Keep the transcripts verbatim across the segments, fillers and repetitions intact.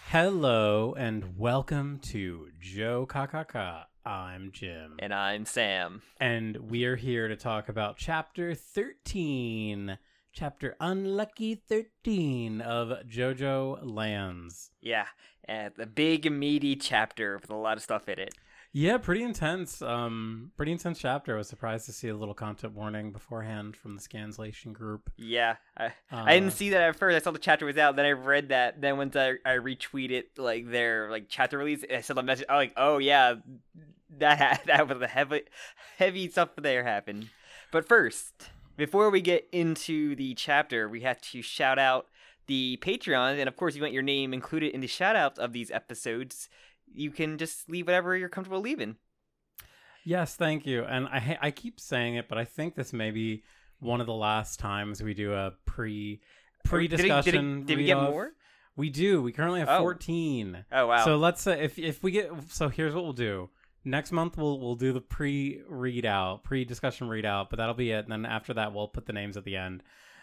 Hello and welcome to Joe Kakaka. I'm Jim. And I'm Sam. And we are here to talk about Chapter thirteen. Chapter Unlucky thirteen of JoJo Lands. Yeah, uh, the big meaty chapter with a lot of stuff in it. Yeah, pretty intense. Um, pretty intense chapter. I was surprised to see a little content warning beforehand from the Scanslation group. Yeah, I, Uh, I didn't see that at first. I saw the chapter was out, then I read that. Then once I, I retweeted like their like chapter release, I saw the message. I was like, oh yeah, that ha- that was the heavy heavy stuff there happened. But first, before we get into the chapter, we have to shout out the Patreon, and of course, you want your name included in the shout outs of these episodes. You can just leave whatever you're comfortable leaving. Yes, thank you. And I ha- I keep saying it, but I think this may be one of the last times we do a pre pre discussion. Did, it, did, it, did we get more? We do. We currently have oh. fourteen. Oh wow! So let's say if if we get so here's what we'll do. Next month we'll we'll do the pre readout, pre discussion readout, but that'll be it. And then after that we'll put the names at the end.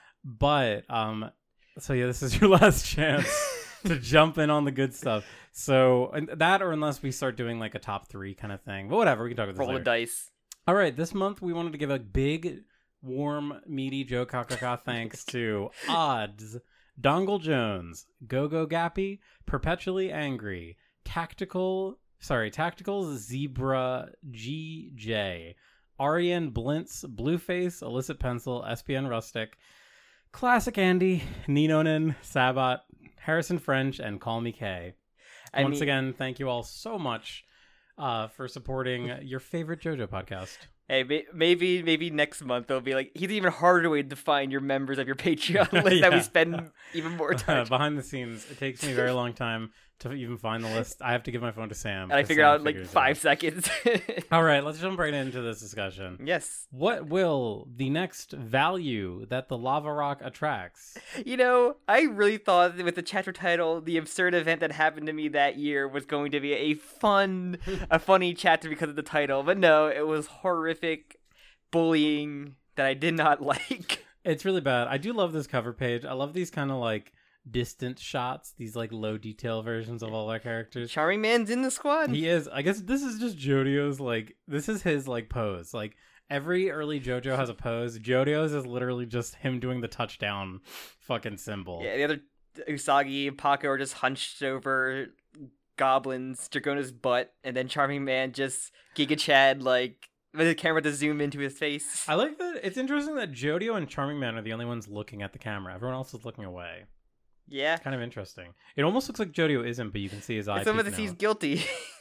But um, so yeah, this is your last chance to jump in on the good stuff. So and that, or unless we start doing like a top three kind of thing, but whatever, we can talk about this Roll later. the dice. All right, this month we wanted to give a big, warm, meaty Joe Kakaka thanks to Odds, Dongle Jones, Go Go Gappy, Perpetually Angry, Tactical, sorry, Tactical Zebra G J, Arian Blintz, Blueface, Illicit Pencil, S P N Rustic, Classic Andy, Ninonin, Sabat, Harrison French, and Call Me K. I Once mean, again, thank you all so much uh, for supporting your favorite JoJo podcast. Hey, may- maybe maybe next month they'll be like, he's even harder way to find your members of your Patreon list that we Yeah. spend even more time. Behind the scenes, it takes me a very long time to even find the list. I have to give my phone to Sam. and I 'cause figured Sam out in like figures it five out. seconds. All right, let's jump right into this discussion. Yes. What will the next value that the lava rock attracts? You know, I really thought that with the chapter title, the absurd event that happened to me that year was going to be a fun, a funny chapter because of the title. But no, it was horrific bullying that I did not like. It's really bad. I do love this cover page. I love these kind of like distant shots, these like low detail versions of all our characters. Charming Man's in the squad. He is. I guess this is just Jojo's like this is his like pose. Like every early JoJo has a pose. Jojo's is literally just him doing the touchdown fucking symbol. Yeah, the other Usagi and Paco are just hunched over Goblin's Dragona's butt, and then Charming Man just Giga Chad like with the camera to zoom into his face. I like that. It's interesting that Jodio and Charming Man are the only ones looking at the camera. Everyone else is looking away. Yeah. Kind of interesting. It almost looks like Jodio isn't, but you can see his eye. Some of the peeking he's out. guilty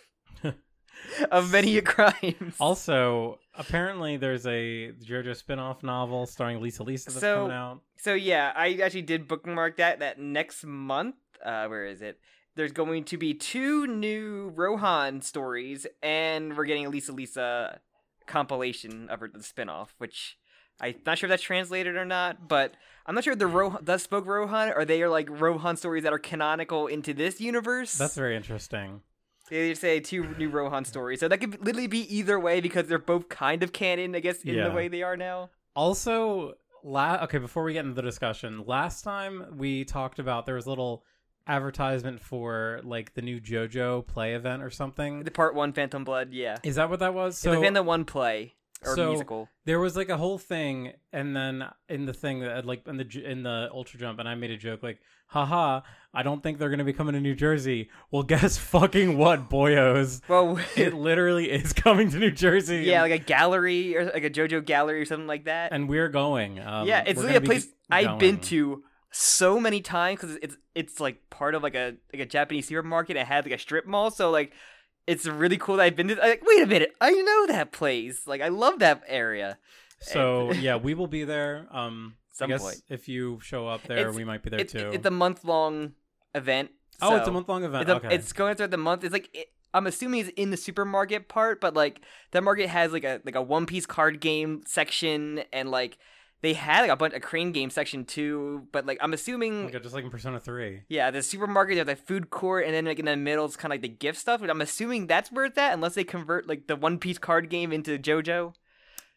of many crimes. Also, apparently there's a JoJo spin-off novel starring Lisa Lisa that's So- coming out. So yeah, I actually did bookmark that. That next month, uh, where is it? There's going to be two new Rohan stories, and we're getting a Lisa Lisa compilation of her the spinoff, which I'm not sure if that's translated or not. But I'm not sure if the Rohan that spoke Rohan or they are like Rohan stories that are canonical into this universe. That's very interesting. They just say two new Rohan stories, so that could literally be either way because they're both kind of canon, I guess, in Yeah. the way they are now. Also, la- okay, before we get into the discussion, last time we talked about there was a little advertisement for like the new JoJo play event or something. The part one Phantom Blood, yeah. Is that what that was? So, it's a Phantom One play or so musical. there was like a whole thing, and then in the thing that like in the j- in the Ultra Jump, and I made a joke like, haha, I don't think they're gonna be coming to New Jersey. Well, guess fucking what, boyos? Well, It literally is coming to New Jersey. yeah, like a gallery or like a JoJo gallery or something like that. and we're going. Um, yeah, it's we're really a gonna be place I've been going. to so many times because it's it's like part of like a like a Japanese supermarket. It had like a strip mall, so like it's really cool that I've been to. Like, wait a minute, I know that place. Like, I love that area. So yeah, we will be there. Um, Some I guess point. if you show up there, It's- we might be there It's, too. it's a month long event. oh, it's a so month long event. It's, a- okay. it's going throughout the month. It's like it, I'm assuming it's in the supermarket part, but like that market has like a like a One Piece card game section, and like they had like a bunch of crane game section too. But like I'm assuming, Like, just like in Persona three. yeah, the supermarket, there's the food court, and then like in the middle it's kind of like the gift stuff. But I'm assuming that's where it's at, unless they convert like the One Piece card game into JoJo.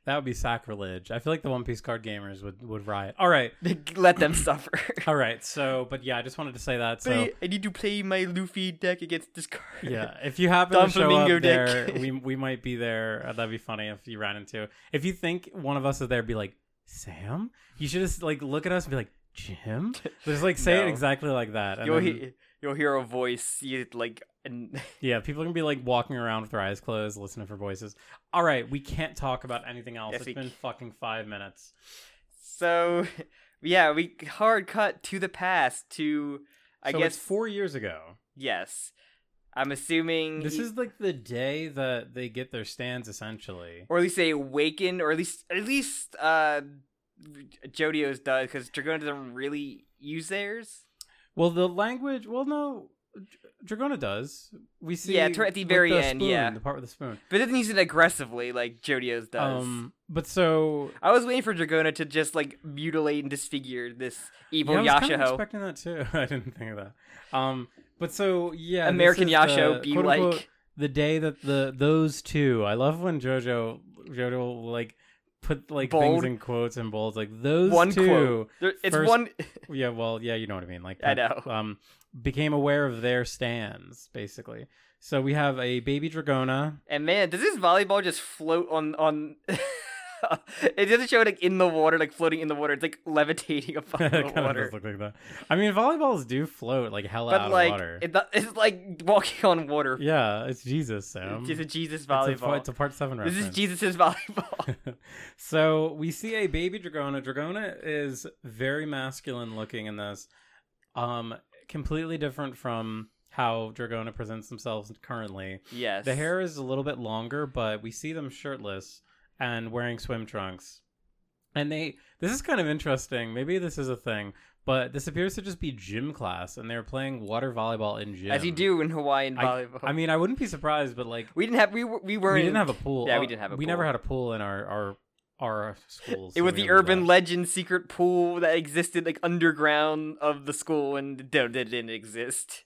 That would be sacrilege. I feel like the One Piece card gamers would, would riot. All right. Let them suffer. All right. So, but yeah, I just wanted to say that. So I, I need to play my Luffy deck against this card. Yeah, if you happen Don to show Flamingo up there, deck. we we might be there. Uh, That'd be funny if you ran into. If you think one of us is there, be like, Sam? You should just like look at us and be like, Jim? Just like say No. it exactly like that. And You'll, then, he- you'll hear a voice. You like, and yeah, people are gonna be like walking around with their eyes closed, listening for voices. All right, we can't talk about anything else. Yes, It's we been c- fucking five minutes. so yeah, we hard cut to the past to, I so guess, it's four years ago. yes. I'm assuming This he- is like the day that they get their stands, essentially. or at least they awaken, or at least at least uh, Jodio's does, because Dragona doesn't really use theirs. Well, the language. Well, no, Dr- Dragona does. We see. Yeah, toward- at the with very the end, spoon, yeah. the part with the spoon. But it doesn't use it aggressively like Jodio's does. Um, but so I was waiting for Dragona to just like mutilate and disfigure this evil yeah, I was kind of Yashaho. expecting that too. I didn't think of that. Um, but so yeah, this American is Yasho the, be quote, like- unquote, the day that the those two. I love when JoJo JoJo will, like put like Bold. things in quotes and bolds like those One two. quote. There, it's first- one. Yeah, well, yeah, you know what I mean. Like I know. Um, became aware of their stands basically. So we have a baby Dragona. And man, does this volleyball just float on on? It doesn't show it like in the water, like floating in the water. It's like levitating above It the kind of water. does look like that. I mean, volleyballs do float like hell out But like, of water. it, it's like walking on water. Yeah, it's Jesus, Sam. It's a Jesus It's a, volleyball. it's a part seven This reference. is Jesus' volleyball. So we see a baby Dragona. Dragona is very masculine looking in this. Um, completely different from how Dragona presents themselves currently. Yes. The hair is a little bit longer, but we see them shirtless and wearing swim trunks. And they, this is kind of interesting. Maybe this is a thing, but this appears to just be gym class, and they're playing water volleyball in gym. As you do in Hawaiian I- volleyball. I mean, I wouldn't be surprised, but like we didn't have we were- we weren't. we didn't have a pool. Yeah, Uh, we didn't have a We pool. never had a pool in our our our schools. It so was we the never urban left. legend secret pool that existed like underground of the school, and it didn't exist.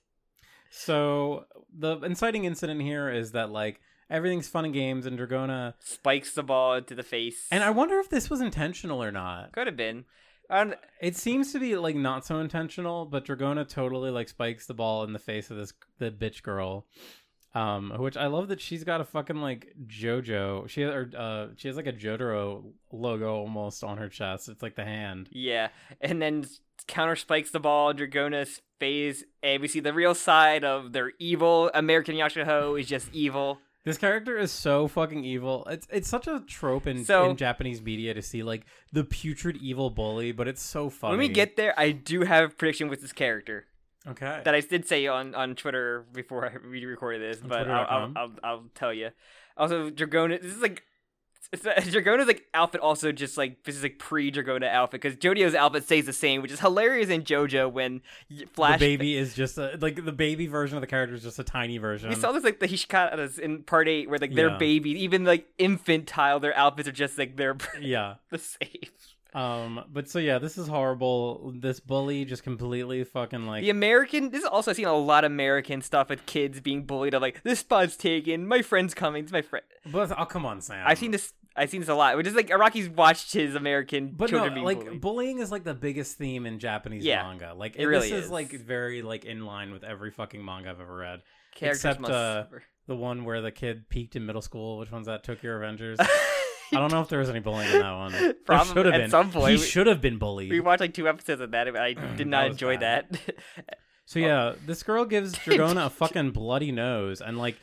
So the inciting incident here is that like everything's fun and games, and Dragona. Spikes the ball into the face. And I wonder if this was intentional or not. could have been. I don't, It seems to be like not so intentional, but Dragona totally like spikes the ball in the face of this the bitch girl. Um, which I love that she's got a fucking like JoJo. She or uh she has like a Jotaro logo almost on her chest. It's like the hand. yeah, and then counter spikes the ball. Dragona's face, and we see the real side of their evil. American Yashaho is just evil. This character is so fucking evil. It's it's such a trope in, So- in Japanese media to see like the putrid evil bully, but it's so funny. When we get there, I do have a prediction with this character okay, that I did say on, on Twitter before I we recorded this, On but Twitter I'll, dot I'll, com? I'll I'll tell you. Also, Dragona. This is like. It's, uh, Dragona's like outfit also just like this is like pre Dragona outfit because Jodio's outfit stays the same, which is hilarious in JoJo when y- Flash. the baby is just a, like the baby version of the character is just a tiny version. We saw this like the Hishikatas in part eight where like their Yeah. babies, even like infantile, their outfits are just like they're Yeah. the same. Um. But so yeah, this is horrible. This bully just completely fucking like. The American, this is also I've seen a lot of American stuff with kids being bullied of like this spot's taken, my friend's coming, it's my friend. But oh come on, Sam. I've seen this. I've seen this a lot. Which is like Araki's watched his American But no, children being like bullied. bullying is like the biggest theme in Japanese Yeah, manga. Like it really this is. is. like very like in line with every fucking manga I've ever read. Characters except, must uh, suffer. The one where the kid peaked in middle school. Which one's that? Tokyo Revengers. I don't know if there was any bullying in that one. There Probably should have at been. some point. He We- should have been bullied. We watched like two episodes of that, but I did not That was enjoy bad. that. So yeah, this girl gives Dragona a fucking bloody nose and like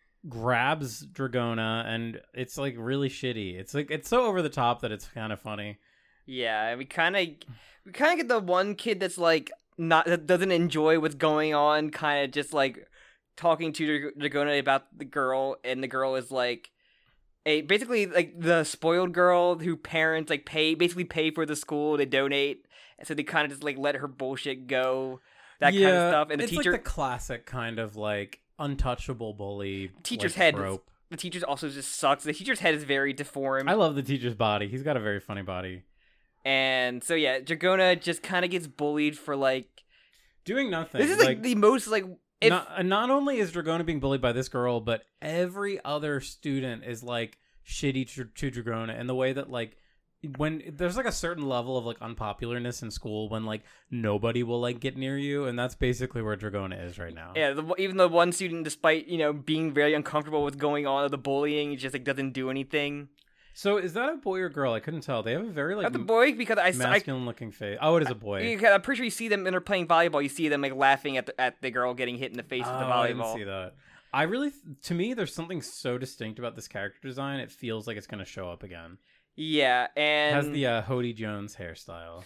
grabs Dragona, and it's like really shitty. It's like it's so over the top that it's kind of funny. Yeah, we kind of we kind of get the one kid that's like not that doesn't enjoy what's going on, kind of just like talking to Dra- Dragona about the girl, and the girl is like a basically like the spoiled girl who parents like pay basically pay for the school to donate, and so they kind of just like let her bullshit go, that yeah, kind of stuff. And the it's teacher, like the classic kind of like untouchable bully. teacher's like, head, trope. the teacher's also just sucks. The teacher's head is very deformed. I love the teacher's body. He's got a very funny body. And so yeah, Dragona just kind of gets bullied for like Doing nothing. this is like, the most like if not, not only is Dragona being bullied by this girl, but every other student is like shitty to, to Dragona, and the way that like when there's like a certain level of like unpopularness in school when like nobody will like get near you, and that's basically where Dragona is right now. Yeah, the, even the one student, despite you know being very uncomfortable with going on, the bullying, just like doesn't do anything. So is that a boy or girl? I couldn't tell. They have a very like Not the boy because I masculine looking face. Oh, it is a boy. I, I'm pretty sure you see them when they're playing volleyball. You see them like laughing at the, at the girl getting hit in the face oh, with the volleyball. I didn't see that. I really, to me, there's something so distinct about this character design. It feels like it's going to show up again. Yeah, and It has the uh, Hody Jones hairstyle.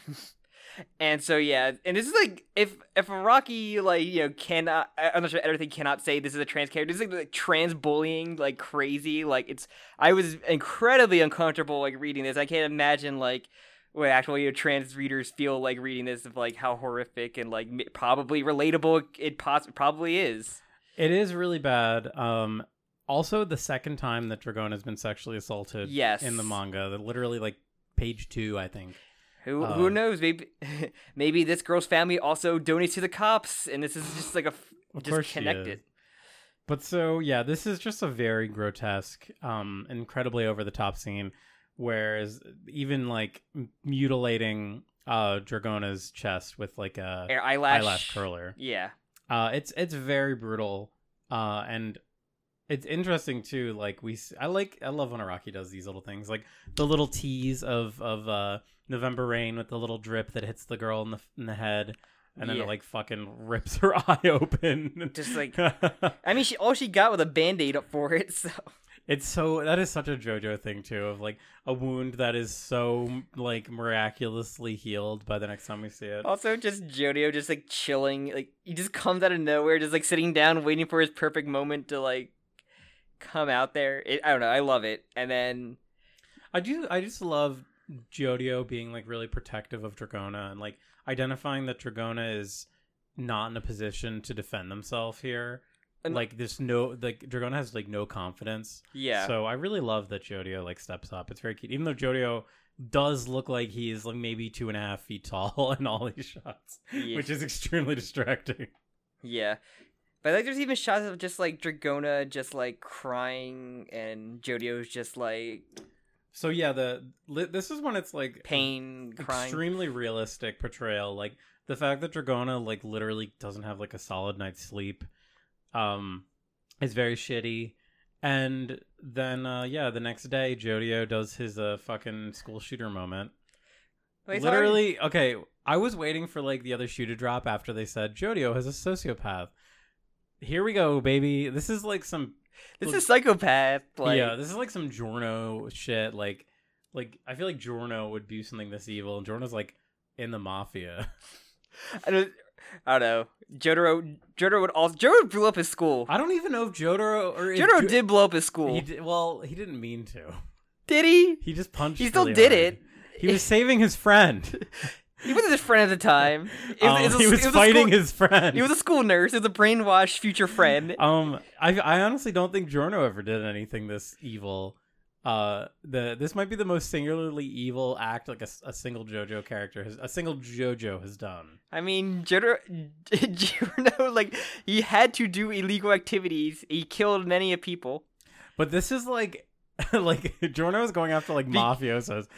And so yeah, and this is like if if Rocky like you know cannot I'm not sure everything cannot say this is a trans character. This is like, like trans bullying like crazy. Like it's I was incredibly uncomfortable like reading this. I can't imagine like what actual you know trans readers feel like reading this of like how horrific and like probably relatable it poss- probably is. It is really bad. Um, also the second time that Dragona has been sexually assaulted. Yes. In the manga, that literally like page two, I think. Who Uh, who knows? Maybe maybe this girl's family also donates to the cops, and this is just like a Of just course she connected. is. But so yeah, this is just a very grotesque, um, incredibly over the top scene, whereas even like m- mutilating uh Dragona's chest with like a Air eyelash. eyelash curler. Yeah. Uh, it's it's very brutal, uh, and it's interesting too. Like we, s- I like, I love when Araki does these little things, like the little tease of of uh, November Rain with the little drip that hits the girl in the in the head, and then Yeah. it like fucking rips her eye open. Just like I mean, she all she got was a band-aid up for it. So It's so that is such a JoJo thing too, of like a wound that is so like miraculously healed by the next time we see it. also just Jodio just like chilling, like he just comes out of nowhere, just like sitting down, waiting for his perfect moment to like come out there. It, I don't know. I love it. And then I do. I just love Jodio being like really protective of Dragona and like identifying that Dragona is not in a position to defend themselves here. And- like there's no like Dragona has like no confidence. yeah, So I really love that Jodio like steps up. It's very cute, even though Jodio does look like he's like maybe two and a half feet tall in all these shots, Yeah. which is extremely distracting. yeah. But like, there's even shots of just like Dragona just like crying, and Jodio's just like So yeah, the li- this is when it's like pain, crying. extremely realistic portrayal. Like the fact that Dragona like literally doesn't have like a solid night's sleep, um, is very shitty. And then uh, yeah, the next day Jodio does his uh fucking school shooter moment. Like, it's Literally, okay. I was waiting for like the other shoe to drop after they said Jodio has a sociopath. Here we go, baby. This is like some hard. This is psychopath. Like, yeah, this is like some Giorno shit. Like, like I feel like Giorno would do something this evil, and Giorno's like in the mafia. I don't, I don't know. Jotaro, Jotaro would also Jotaro blew up his school. I don't even know if Jotaro or if Jotaro Jo- did blow up his school. He did, well, he didn't mean to. Did he? He just punched. He still really did hard. it. He was saving his friend. He wasn't his friend at the time. It Um, it a- he was, it a fighting school- his friend. He was a school nurse. It was a brainwashed future friend. Um, I I honestly don't think Giorno ever did anything this evil. Uh, the this might be the most singularly evil act like a, a single JoJo character has a single JoJo has done. I mean, Jotaro, Jotaro, like he had to do illegal activities. He killed many of people. But this is like, like Giorno is going after like mafiosos.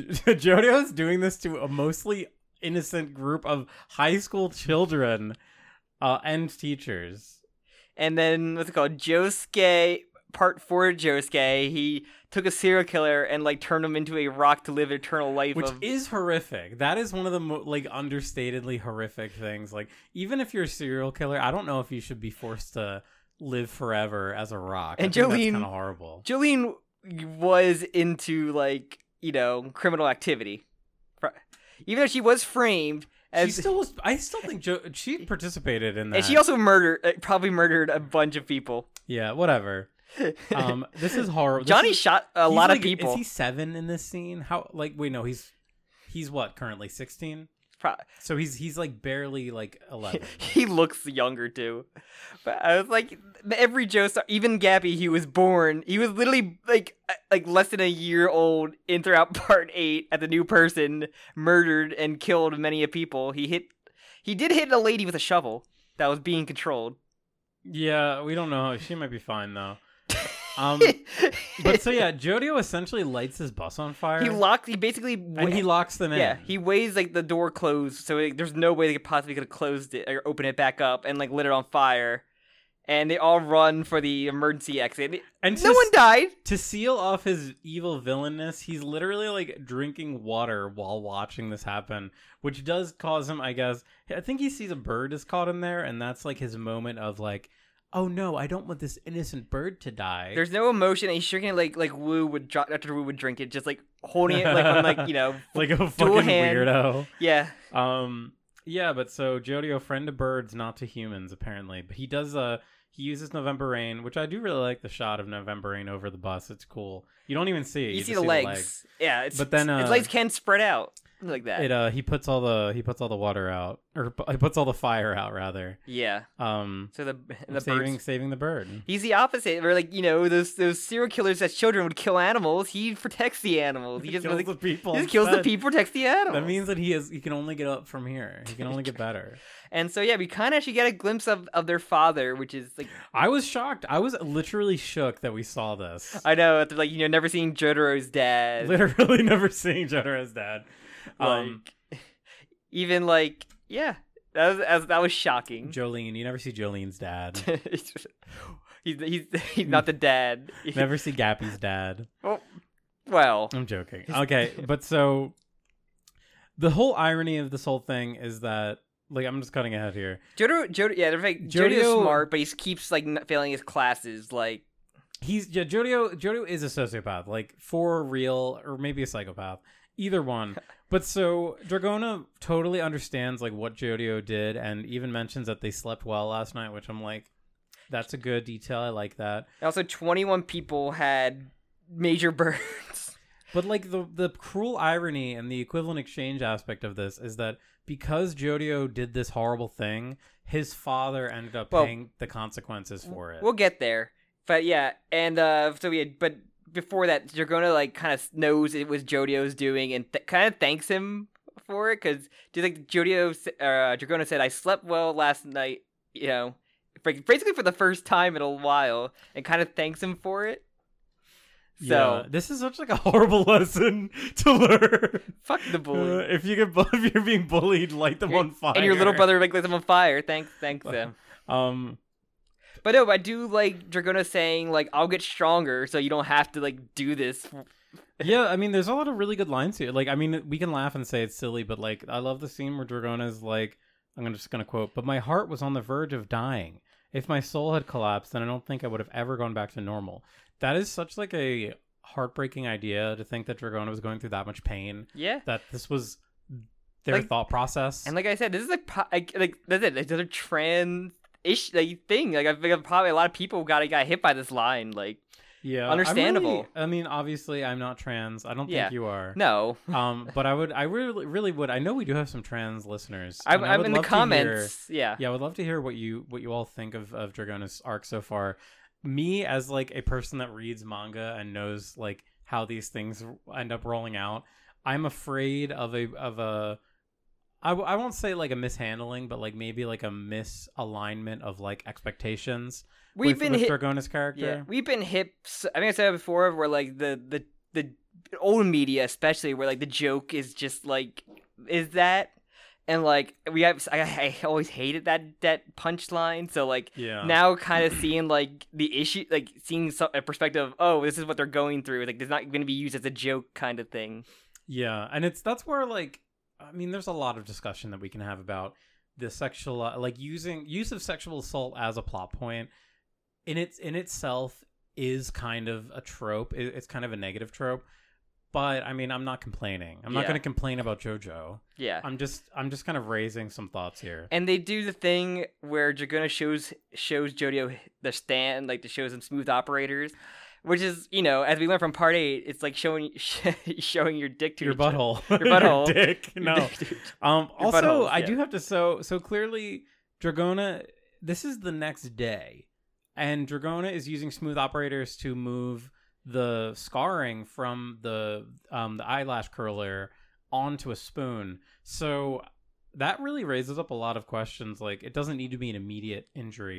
Jodio is doing this to a mostly innocent group of high school children, uh, and teachers. And then what's it called? Josuke, part four. Josuke. He took a serial killer and like turned him into a rock to live eternal life. Which of... is horrific. That is one of the mo- like understatedly horrific things. Like even if you're a serial killer, I don't know if you should be forced to live forever as a rock. And I think Jolene- that's kind of horrible. Jolene was into like you know criminal activity, even though she was framed. As, She still was. I still think jo- she participated in that. and she also murdered, uh, probably murdered a bunch of people. yeah, whatever. Um, this is horrible. This Johnny is- shot a he's lot like- of people. Is he seven in this scene? How? Like, wait, no, he's he's what currently sixteen. Pro- So he's he's like barely like eleven. he looks younger too. But I was like, every Joestar, even Gabby, he was born. He was literally like uh, like less than a year old in throughout part eight at the new person, murdered and killed many of people. He hit, he did hit a lady with a shovel that was being controlled. Yeah, we don't know. She might be fine though. Um, but so yeah, Jodio essentially lights his bus on fire. he locks. He basically and he locks them in. yeah. He weighs like the door closed, so like, there's no way they could possibly could have closed it or open it back up and like lit it on fire. And they all run for the emergency exit. And no to, one died. To seal off his evil villainness, he's literally like drinking water while watching this happen, which does cause him, I guess. I think he sees a bird is caught in there, and that's like his moment of like, oh no, I don't want this innocent bird to die. There's no emotion, and he's drinking it like like Wu would drop after Wu would drink it, just like holding it like on like you know like a fucking hand. weirdo. Yeah. Um. Yeah, but so Jodio, friend to birds, not to humans, apparently. But he does uh he uses November Rain, which I do really like the shot of November Rain over the bus. It's cool. You don't even see it. You, You, see, just the, see legs. the legs. Yeah, it's But then, uh, its legs can spread out like that. It uh he puts all the he puts all the water out, or he puts all the fire out rather. Yeah. Um, So the the saving birds. saving the bird. He's the opposite. Where like you know those those serial killers as children would kill animals. He protects the animals. He He just kills like, the people. he just kills the instead. people, protects the animals. That means that he is he can only get up from here. He can only get better. And so yeah, we kind of actually get a glimpse of, of their father, which is like I was shocked. I was literally shook that we saw this. I know after like you know never seeing Jotaro's dad. Literally never seeing Jotaro's dad. Um, Like, even like yeah, that was that was, that was shocking. Jolene, you never see Jolene's dad. he's he's he's not the dad. Never see Gappy's dad. Oh, well, I'm joking. Okay, but so the whole irony of this whole thing is that, like, I'm just cutting ahead here. Jotaro, Jotaro, yeah, they're like Jodio- Jotaro's smart, but he keeps like n- failing his classes. Like He's yeah, Jodio. Jodio is a sociopath, like for real, or maybe a psychopath. Either one. But so Dragona totally understands like what Jodio did, and even mentions that they slept well last night, which I'm like, that's a good detail. I like that. also, twenty-one people had major burns. But like the the cruel irony and the equivalent exchange aspect of this is that because Jodio did this horrible thing, his father ended up Well, paying the consequences for it. We'll get there, but yeah, and uh, so yeah, but before that, Dragona like kind of knows it was Jodio's doing and th- kind of thanks him for it because just like Jodio, uh, Dragona said, "I slept well last night," you know, for- basically for the first time in a while, and kind of thanks him for it. So Yeah, this is such like a horrible lesson to learn. fuck the bully. Uh, if you get bu- if you're being bullied, light them on fire. And your little brother like lights them on fire. Thanks, thanks them. Um, But no, I do like Dragona saying like, "I'll get stronger, so you don't have to like do this." yeah, I mean, there's a lot of really good lines here. Like, I mean, we can laugh and say it's silly, but like, I love the scene where Dragona's like, I'm just gonna quote, "But my heart was on the verge of dying. If my soul had collapsed, then I don't think I would have ever gone back to normal." That is such like a heartbreaking idea to think that Dragona was going through that much pain. Yeah. That this was their Like- thought process. And like I said, this is like po- like, like that's it. It's another trans ish like thing. Like I think probably a lot of people got got hit by this line. Like yeah, I'm understandable. really- I mean, obviously, I'm not trans. I don't Yeah. think you are. no, Um, but I would, I really, really would. I know we do have some trans listeners. I'm, and I I'm would in the love to hear- comments. Yeah. yeah, I would love to hear what you, what you all think of of Dragona's arc so far. Me as like a person that reads manga and knows like how these things end up rolling out, I'm afraid of a of a. I, w- I won't say like a mishandling, but like maybe like a misalignment of like expectations. We've with, been with hit. Dragona's character. Yeah, we've been hit. s- I think I said it before, where like the the the old media, especially, where like the joke is just like, is that, and like we have. I, I always hated that that punchline. So like Yeah. now, kind of seeing like the issue, like seeing some, a perspective of, oh, this is what they're going through. Like it's not going to be used as a joke kind of thing. Yeah, and it's that's where like I mean, there's a lot of discussion that we can have about the sexual, uh, like using use of sexual assault as a plot point in its in itself is kind of a trope. It, it's kind of a negative trope, but I mean, I'm not complaining. I'm not Yeah. going to complain about JoJo. Yeah. I'm just I'm just kind of raising some thoughts here. And they do the thing where Dragona shows shows Jodio the stand, like to show some smooth operators, which is, you know, as we learned from part eight, it's like showing showing your dick to Your each other. butthole, Your butthole. your dick. Your No. dick to- Um. Your Also, buttholes, I yeah. do have to so so clearly, Dragona. This is the next day, and Dragona is using smooth operators to move the scarring from the um the eyelash curler onto a spoon. So that really raises up a lot of questions. Like, it doesn't need to be an immediate injury.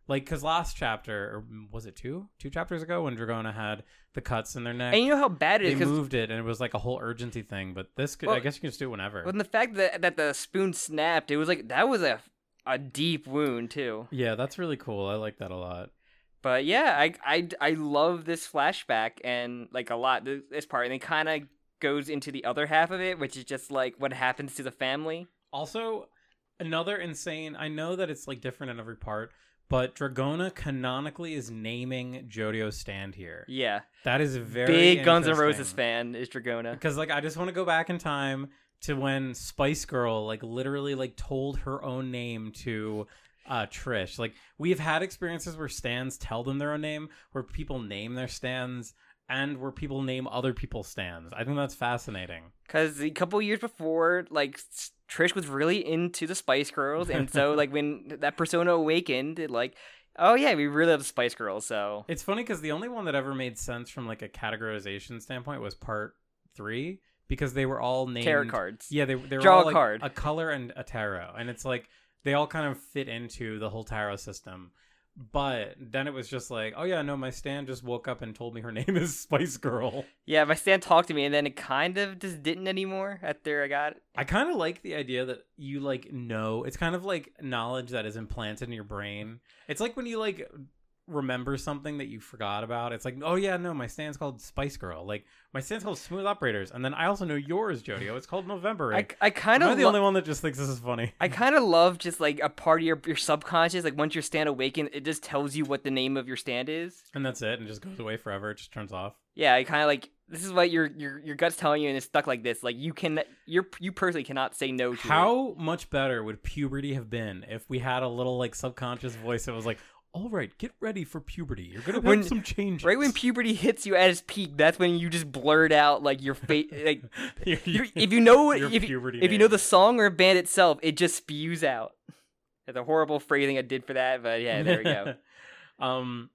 Like, because last chapter, or was it two? Two chapters ago when Dragona had the cuts in their neck. And you know how bad it they is. 'cause- moved it, and it was like a whole urgency thing. But this, could, Well, I guess you can just do it whenever. When the fact that that the spoon snapped, it was like that was a a deep wound too. Yeah, that's really cool. I like that a lot. But yeah, I I, I love this flashback and like a lot this, this part, and it kind of goes into the other half of it, which is just like what happens to the family. Also, another insane. I know that it's like different in every part, but Dragona canonically is naming Jodio's stand here. Yeah, That is very big Guns N' interesting. Roses fan is Dragona. Because like I just want to go back in time to when Spice Girl like literally like told her own name to uh Trish. Like we've had experiences where stands tell them their own name, where people name their stands, and where people name other people's stands. I think that's fascinating. Because a couple years before, like s- Trish was really into the Spice Girls, and so like when that persona awakened, it like, oh yeah, we really love the Spice Girls. So It's funny because the only one that ever made sense from like a categorization standpoint was part three, because they were all named tarot cards. Yeah, they they were Draw all a like card. a color and a tarot, and it's like they all kind of fit into the whole tarot system. But then it was just like, oh yeah, no, my stand just woke up and told me her name is Spice Girl. Yeah, my stand talked to me, and then it kind of just didn't anymore after I got it. I kind of like the idea that you like know. It's kind of like knowledge that is implanted in your brain. It's like when you like remember something that you forgot about. It's like, oh yeah, no, my stand's called Spice Girl. Like my stand's called Smooth Operators, and then I also know yours, Jodio. It's called November. I, I kind Am I of the lo- only one that just thinks this is funny? I kind of love just like a part of your your subconscious. Like once your stand awakens, it just tells you what the name of your stand is. And that's it, and it just goes away forever. It just turns off. Yeah, I kind of like this is what your your your gut's telling you, and it's stuck like this. Like you can, you're you personally cannot say no to it. How much better would puberty have been if we had a little like subconscious voice that was like, all right, get ready for puberty. You're gonna have When- some changes. Right when puberty hits you at its peak, that's when you just blurt out like your face. Like Your- you if you know your if, you- puberty if you know name. the song or band itself, it just spews out. It's a horrible phrasing I did for that, but yeah, there we go. um,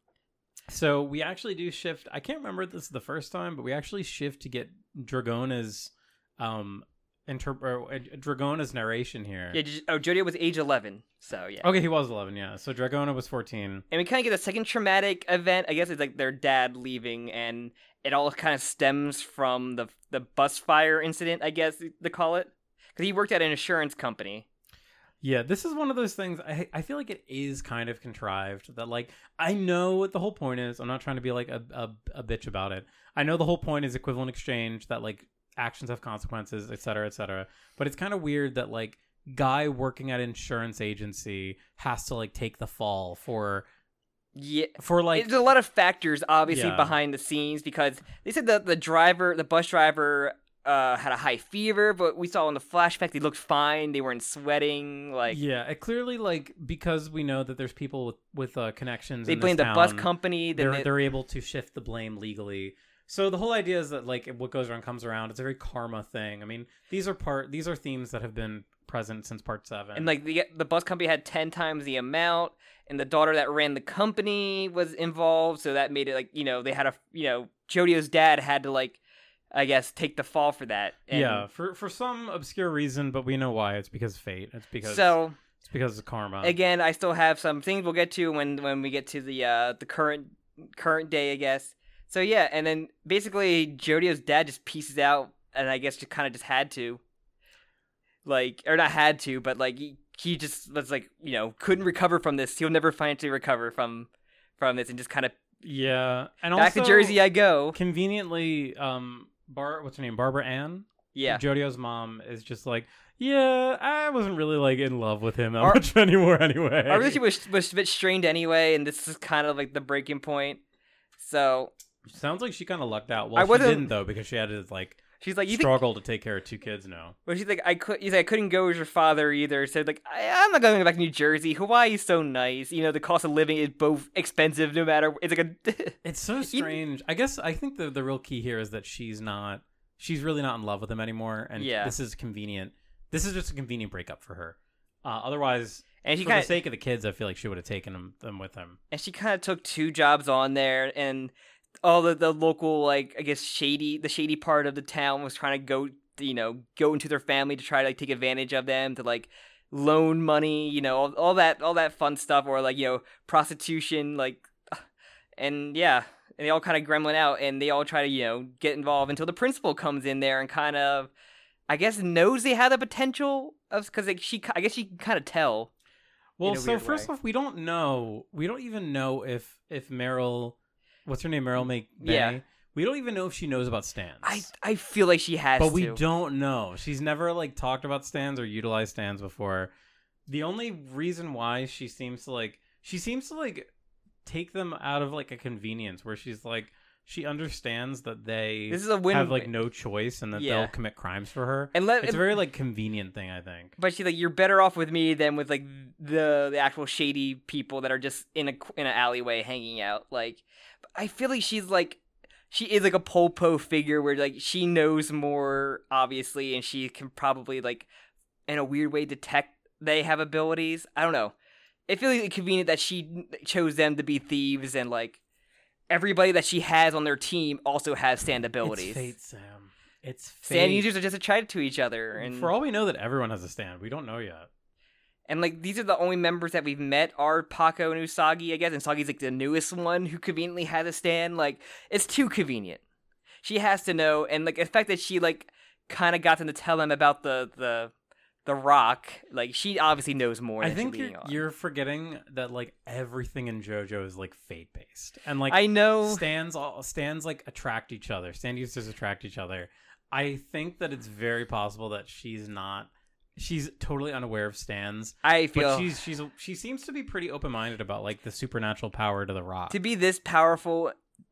so we actually do shift. I can't remember if this is the first time, but we actually shift to get Dragona's um inter or, uh, Dragona's narration here. Yeah, just, oh, Jodio was age eleven, so yeah. Okay, he was eleven. Yeah. So Dragona was fourteen. And we kind of get a second traumatic event. I guess it's like their dad leaving, and it all kind of stems from the the bus fire incident, I guess they call it, because he worked at an insurance company. Yeah, this is one of those things. I I feel like it is kind of contrived. That like I know what the whole point is. I'm not trying to be like a, a a bitch about it. I know the whole point is equivalent exchange. That like actions have consequences, et cetera, et cetera. But it's kind of weird that like guy working at insurance agency has to like take the fall for Yeah, for like there's a lot of factors obviously Yeah. behind the scenes, because they said that the driver, the bus driver, uh, had a high fever, but we saw in the flashback they looked fine. They weren't sweating. Like yeah, it clearly like because we know that there's people with with uh, connections. they in this blamed the bus town, company. Then They're they, they're able to shift the blame legally. So the whole idea is that like what goes around comes around. It's a very karma thing. I mean, these are part these are themes that have been present since part seven. and like the the bus company had ten times the amount, and the daughter that ran the company was involved, so that made it like, you know, they had a, you know, Jodio's dad had to like, I guess, take the fall for that. And yeah, for for some obscure reason, but we know why. It's because of fate. It's because So it's because of karma. again, I still have some things we'll get to when when we get to the uh the current current day, I guess. So yeah, and then basically Jodio's dad just pieces out, and I guess just kind of just had to, like, or not had to, but like he, he just was like, you know, couldn't recover from this. He'll never financially recover from from this, and just kind of yeah, and back also to Jersey I go. conveniently, um, Bar what's her name, Barbara Ann. Yeah, Jodio's mom is just like, yeah, I wasn't really like in love with him that Our- much anymore anyway. our relationship was was a bit strained anyway, and this is kind of like the breaking point. So Sounds like she kind of lucked out. Well, I she wasn't- didn't though, because she had to like she's like, you think struggle to take care of two kids now. Well, she's like, I could. He's like, I couldn't go with your father either. So like, I, I'm not going back to New Jersey. Hawaii's so nice. You know, the cost of living is both expensive. No matter, it's like a. It's so strange. I guess I think the the real key here is that she's not. She's really not in love with him anymore, and Yeah. this is convenient. This is just a convenient breakup for her. Uh, otherwise, and she for kind the of sake of the kids, I feel like she would have taken them, them with him. and she kind of took two jobs on there, and all the the local, like, I guess shady the shady part of the town was trying to go, you know, go into their family to try to like take advantage of them, to like loan money, you know, all, all that all that fun stuff, or like, you know, prostitution, like, and yeah, and they all kind of gremlin out, and they all try to, you know, get involved until the principal comes in there and kind of, I guess, knows they have the potential of, because like, she, I guess she can kind of tell. Well, so first way. off, we don't know, we don't even know if if Meryl, what's her name, Meryl May, yeah. we don't even know if she knows about stands. I I feel like she has but to. we don't know. She's never like talked about stands or utilized stands before. The only reason why she seems to like she seems to like take them out of like a convenience where she's like she understands that they this is a win- have like no choice and that yeah. they'll commit crimes for her. And let, it's and, a very like convenient thing, I think. But she's like, you're better off with me than with like the the actual shady people that are just in a in an alleyway hanging out. Like, I feel like she's like. She is like a Polpo figure where like she knows more, obviously, and she can probably like in a weird way detect they have abilities. I don't know. It feels like convenient that she chose them to be thieves, and like everybody that she has on their team also has stand abilities. It's fate, Sam. It's fate. Stand users are just attracted to each other, and for all we know, that everyone has a stand. We don't know yet. And, like, these are the only members that we've met are Paco and Usagi, I guess. And Usagi's, like, the newest one who conveniently has a stand. Like, it's too convenient. She has to know. And, like, the fact that she, like, kind of got them to tell them about the, the, the rock. Like, she obviously knows more I than think she's you're, leading on. you're forgetting that, like, everything in JoJo is, like, fate-based. And, like, I know. Stands, all, stands, like, attract each other. Stand users attract each other. I think that it's very possible that she's not... She's totally unaware of stands. I feel but she's she's she seems to be pretty open minded about like the supernatural power to the rock. To be this powerful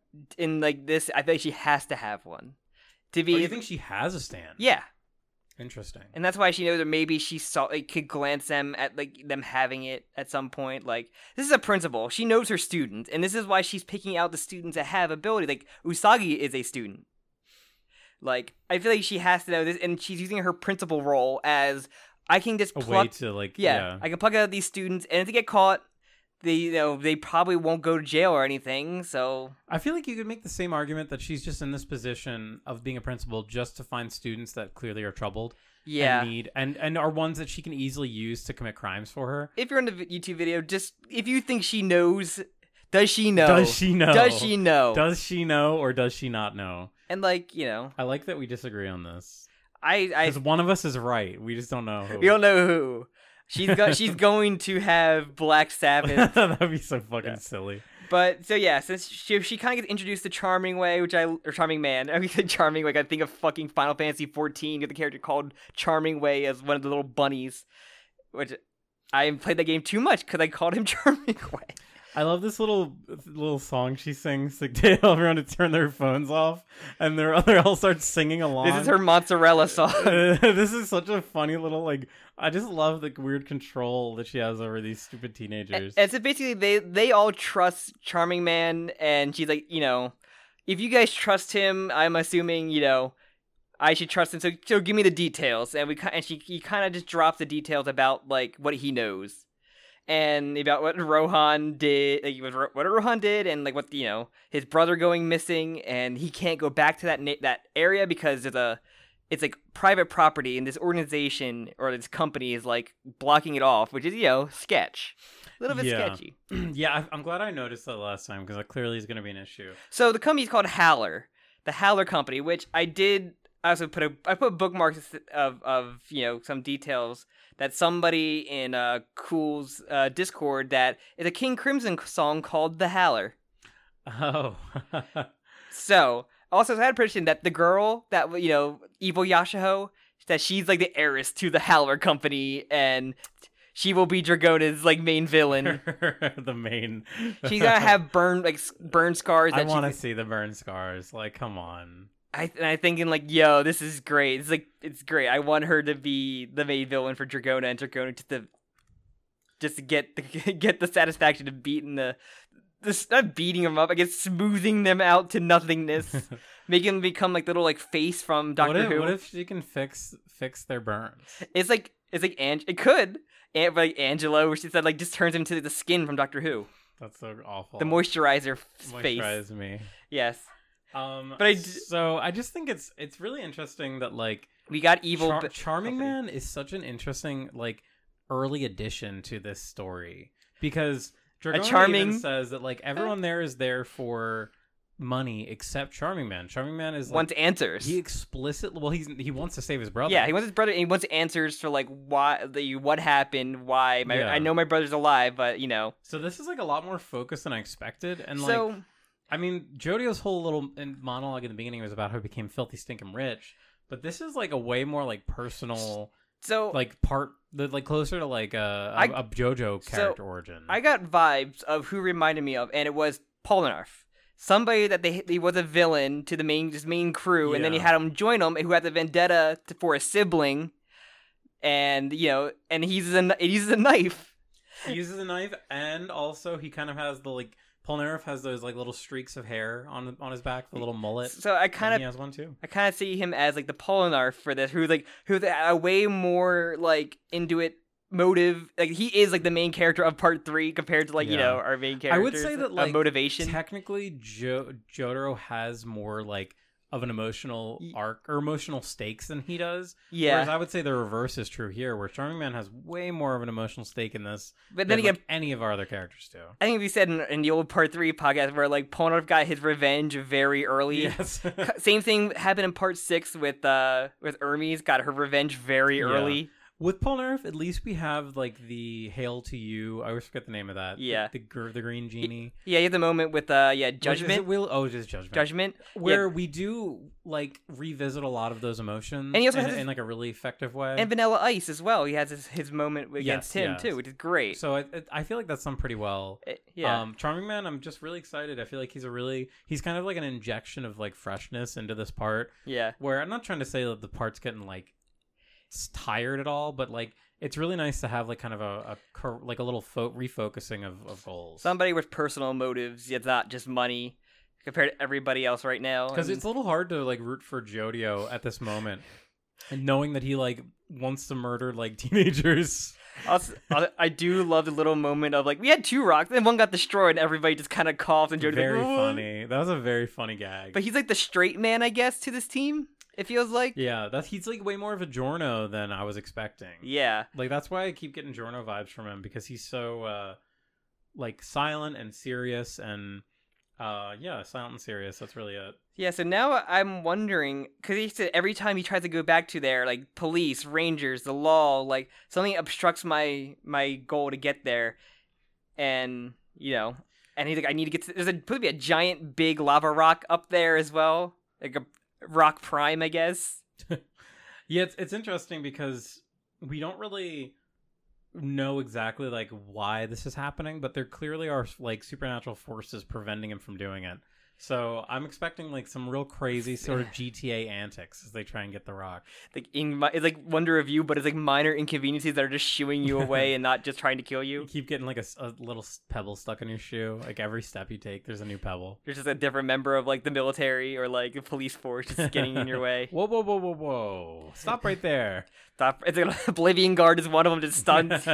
in like this, I think she has to have one. To be, oh, you think she has a stand? Yeah, interesting. And that's why she knows that maybe she saw like, could glance them at like them having it at some point. Like, this is a principal. She knows her students, and this is why she's picking out the students that have ability. Like, Usagi is a student. Like, I feel like she has to know this, and she's using her principal role as I can just a pluck. way to like, yeah, yeah, I can pluck out these students, and if they get caught, they you know they probably won't go to jail or anything. So I feel like you could make the same argument that she's just in this position of being a principal just to find students that clearly are troubled. Yeah, and need and and are ones that she can easily use to commit crimes for her. If you're in the YouTube video, just if you think she knows. Does she know? Does she know? Does she know? Does she know or does she not know? And like, you know, I like that we disagree on this. I, I, because one of us is right. We just don't know who. We don't know who. She's go- she's going to have Black Sabbath. That'd be so fucking yeah. silly. But so yeah, since she she kind of gets introduced to Charming Way, which I or Charming Man. I mean, Charming Way. I think of fucking Final Fantasy fourteen. You have the character called Charming Way as one of the little bunnies, which I played that game too much because I called him Charming Way. I love this little little song she sings to tell everyone to turn their phones off, and they're they all start singing along. This is her mozzarella song. This is such a funny little like. I just love the weird control that she has over these stupid teenagers. And, and so basically, they they all trust Charming Man, and she's like, you know, if you guys trust him, I'm assuming, you know, I should trust him. So, so give me the details, and we and she he kind of just drops the details about like what he knows. And about what Rohan did, like, what Rohan did, and like what you know, his brother going missing, and he can't go back to that na- that area because there's a, it's like private property, and this organization or this company is like blocking it off, which is you know sketch, a little bit yeah. sketchy. yeah, I'm glad I noticed that last time because that clearly is going to be an issue. So the company is called Haller, the Haller Company, which I did. I also put a I put bookmarks of of you know some details. That somebody in uh, Cool's uh, Discord that is a King Crimson song called The Haller. Oh. So, also I had a prediction that the girl that, you know, Evil Yashiho, that she's like the heiress to the Haller Company and she will be Dragona's like main villain. The main. She's gonna have burn like burn scars. That I want to can... see the burn scars. Like, come on. I and I thinking like, yo, this is great. It's like it's great. I want her to be the main villain for Dragona, and Dragona just to just to get the get the satisfaction of beating the, the not beating them up. I guess smoothing them out to nothingness, making them become like little like face from Doctor what if, Who. What if she can fix fix their burns? It's like it's like Ang- it could, and like Angela, where she said like just turns into the skin from Doctor Who. That's so awful. The moisturizer face. Moisturize me. Yes. Um, but I d- so I just think it's it's really interesting that like we got evil Char- but- Charming company. Man is such an interesting like early addition to this story because Dragona charming- even says that like everyone there is there for money except Charming Man. Charming Man is like, wants answers. he explicitly well he's he wants to save his brother. Yeah, he wants his brother, and he wants answers for like why, the what happened, why. My, Yeah. I know my brother's alive, but you know. So this is like a lot more focused than I expected, and like So I mean, Jodio's whole little monologue in the beginning was about how he became filthy, stinking rich, but this is like a way more like personal, so like part, the like closer to like a, a, I- a JoJo character so, origin. I got vibes of who reminded me of, and it was Polnareff. Somebody that they he was a villain to the main just main crew, and then he Yeah. had him join him, who had the vendetta to, for a sibling, and you know, and he uses a he uses a knife. He uses a knife, and also he kind of has the like Polnareff has those like little streaks of hair on on his back, the little mullet. So I And kind he of has one too. I kind of see him as like the Polnareff for this, who's like who's a way more like into it motive. Like he is like the main character of part three compared to like you Yeah. know our main I characters. would say that of like motivation. technically jo- Jotaro has more like of an emotional Y- arc or emotional stakes than he does. yeah, Whereas I would say the reverse is true here, where Charming Man has way more of an emotional stake in this but then than again, like, any of our other characters do. I think we said in, in the old part three podcast where like Polnareff got his revenge very early. Yes. Same thing happened in part six with uh with Hermes, got her revenge very Yeah. early. With Polnareff, at least we have like the "Hail to You." I always forget the name of that. The- Yeah. the gr- the green genie. Yeah, you have the moment with uh yeah Like, is Judgment. it Will? Oh, it is Judgment. Judgment. Where Yeah. we do like revisit a lot of those emotions, And he also in, has his- in like a really effective way. And Vanilla Ice as well. He has his, his moment against Yes, him yes. too, which is great. So I, it- I feel like that's done pretty well. Eh, yeah. Um, Charming Man, I'm just really excited. I feel like he's a really he's kind of like an injection of like freshness into this part. yeah. Where I'm not trying to say that the part's getting like s- tired at all, but like it's really nice to have like kind of a, a cor- like a little fo- refocusing of, of goals. Somebody with personal motives, it's not just money compared to everybody else right now. Because and- it's a little hard to like root for Jodio at this moment, and knowing that he like wants to murder like teenagers. Also, I I do love the little moment of like we had two rocks and one got destroyed and everybody just kind of coughed and Jody's Very like, "Whoa." funny. That was a very funny gag. But he's like the straight man, I guess, to this team. It feels like. Yeah, that's he's like way more of a Giorno than I was expecting. Yeah. Like that's why I keep getting Giorno vibes from him because he's so uh like silent and serious and uh yeah, silent and serious. That's really it. Yeah, so now I'm wondering, because he said every time he tries to go back to there, like police, rangers, the law, like something obstructs my my goal to get there, and you know, and he's like, I need to get to. There's a probably a giant big lava rock up there as well, like a rock prime, I guess. Yeah, it's it's interesting because we don't really know exactly like why this is happening, but there clearly are like supernatural forces preventing him from doing it. So I'm expecting like some real crazy sort of G T A antics as they try and get the rock. Like in, it's like Wonder of You, but it's like minor inconveniences that are just shooing you away and not just trying to kill You you. keep getting like a, s- a little s- pebble stuck in your shoe. Like every step you take, there's a new pebble. There's just a different member of like the military or like the police force just getting in your way. Whoa, whoa, whoa, whoa, whoa! Stop right there. Stop! It's like Oblivion Guard is one of them, just stuns.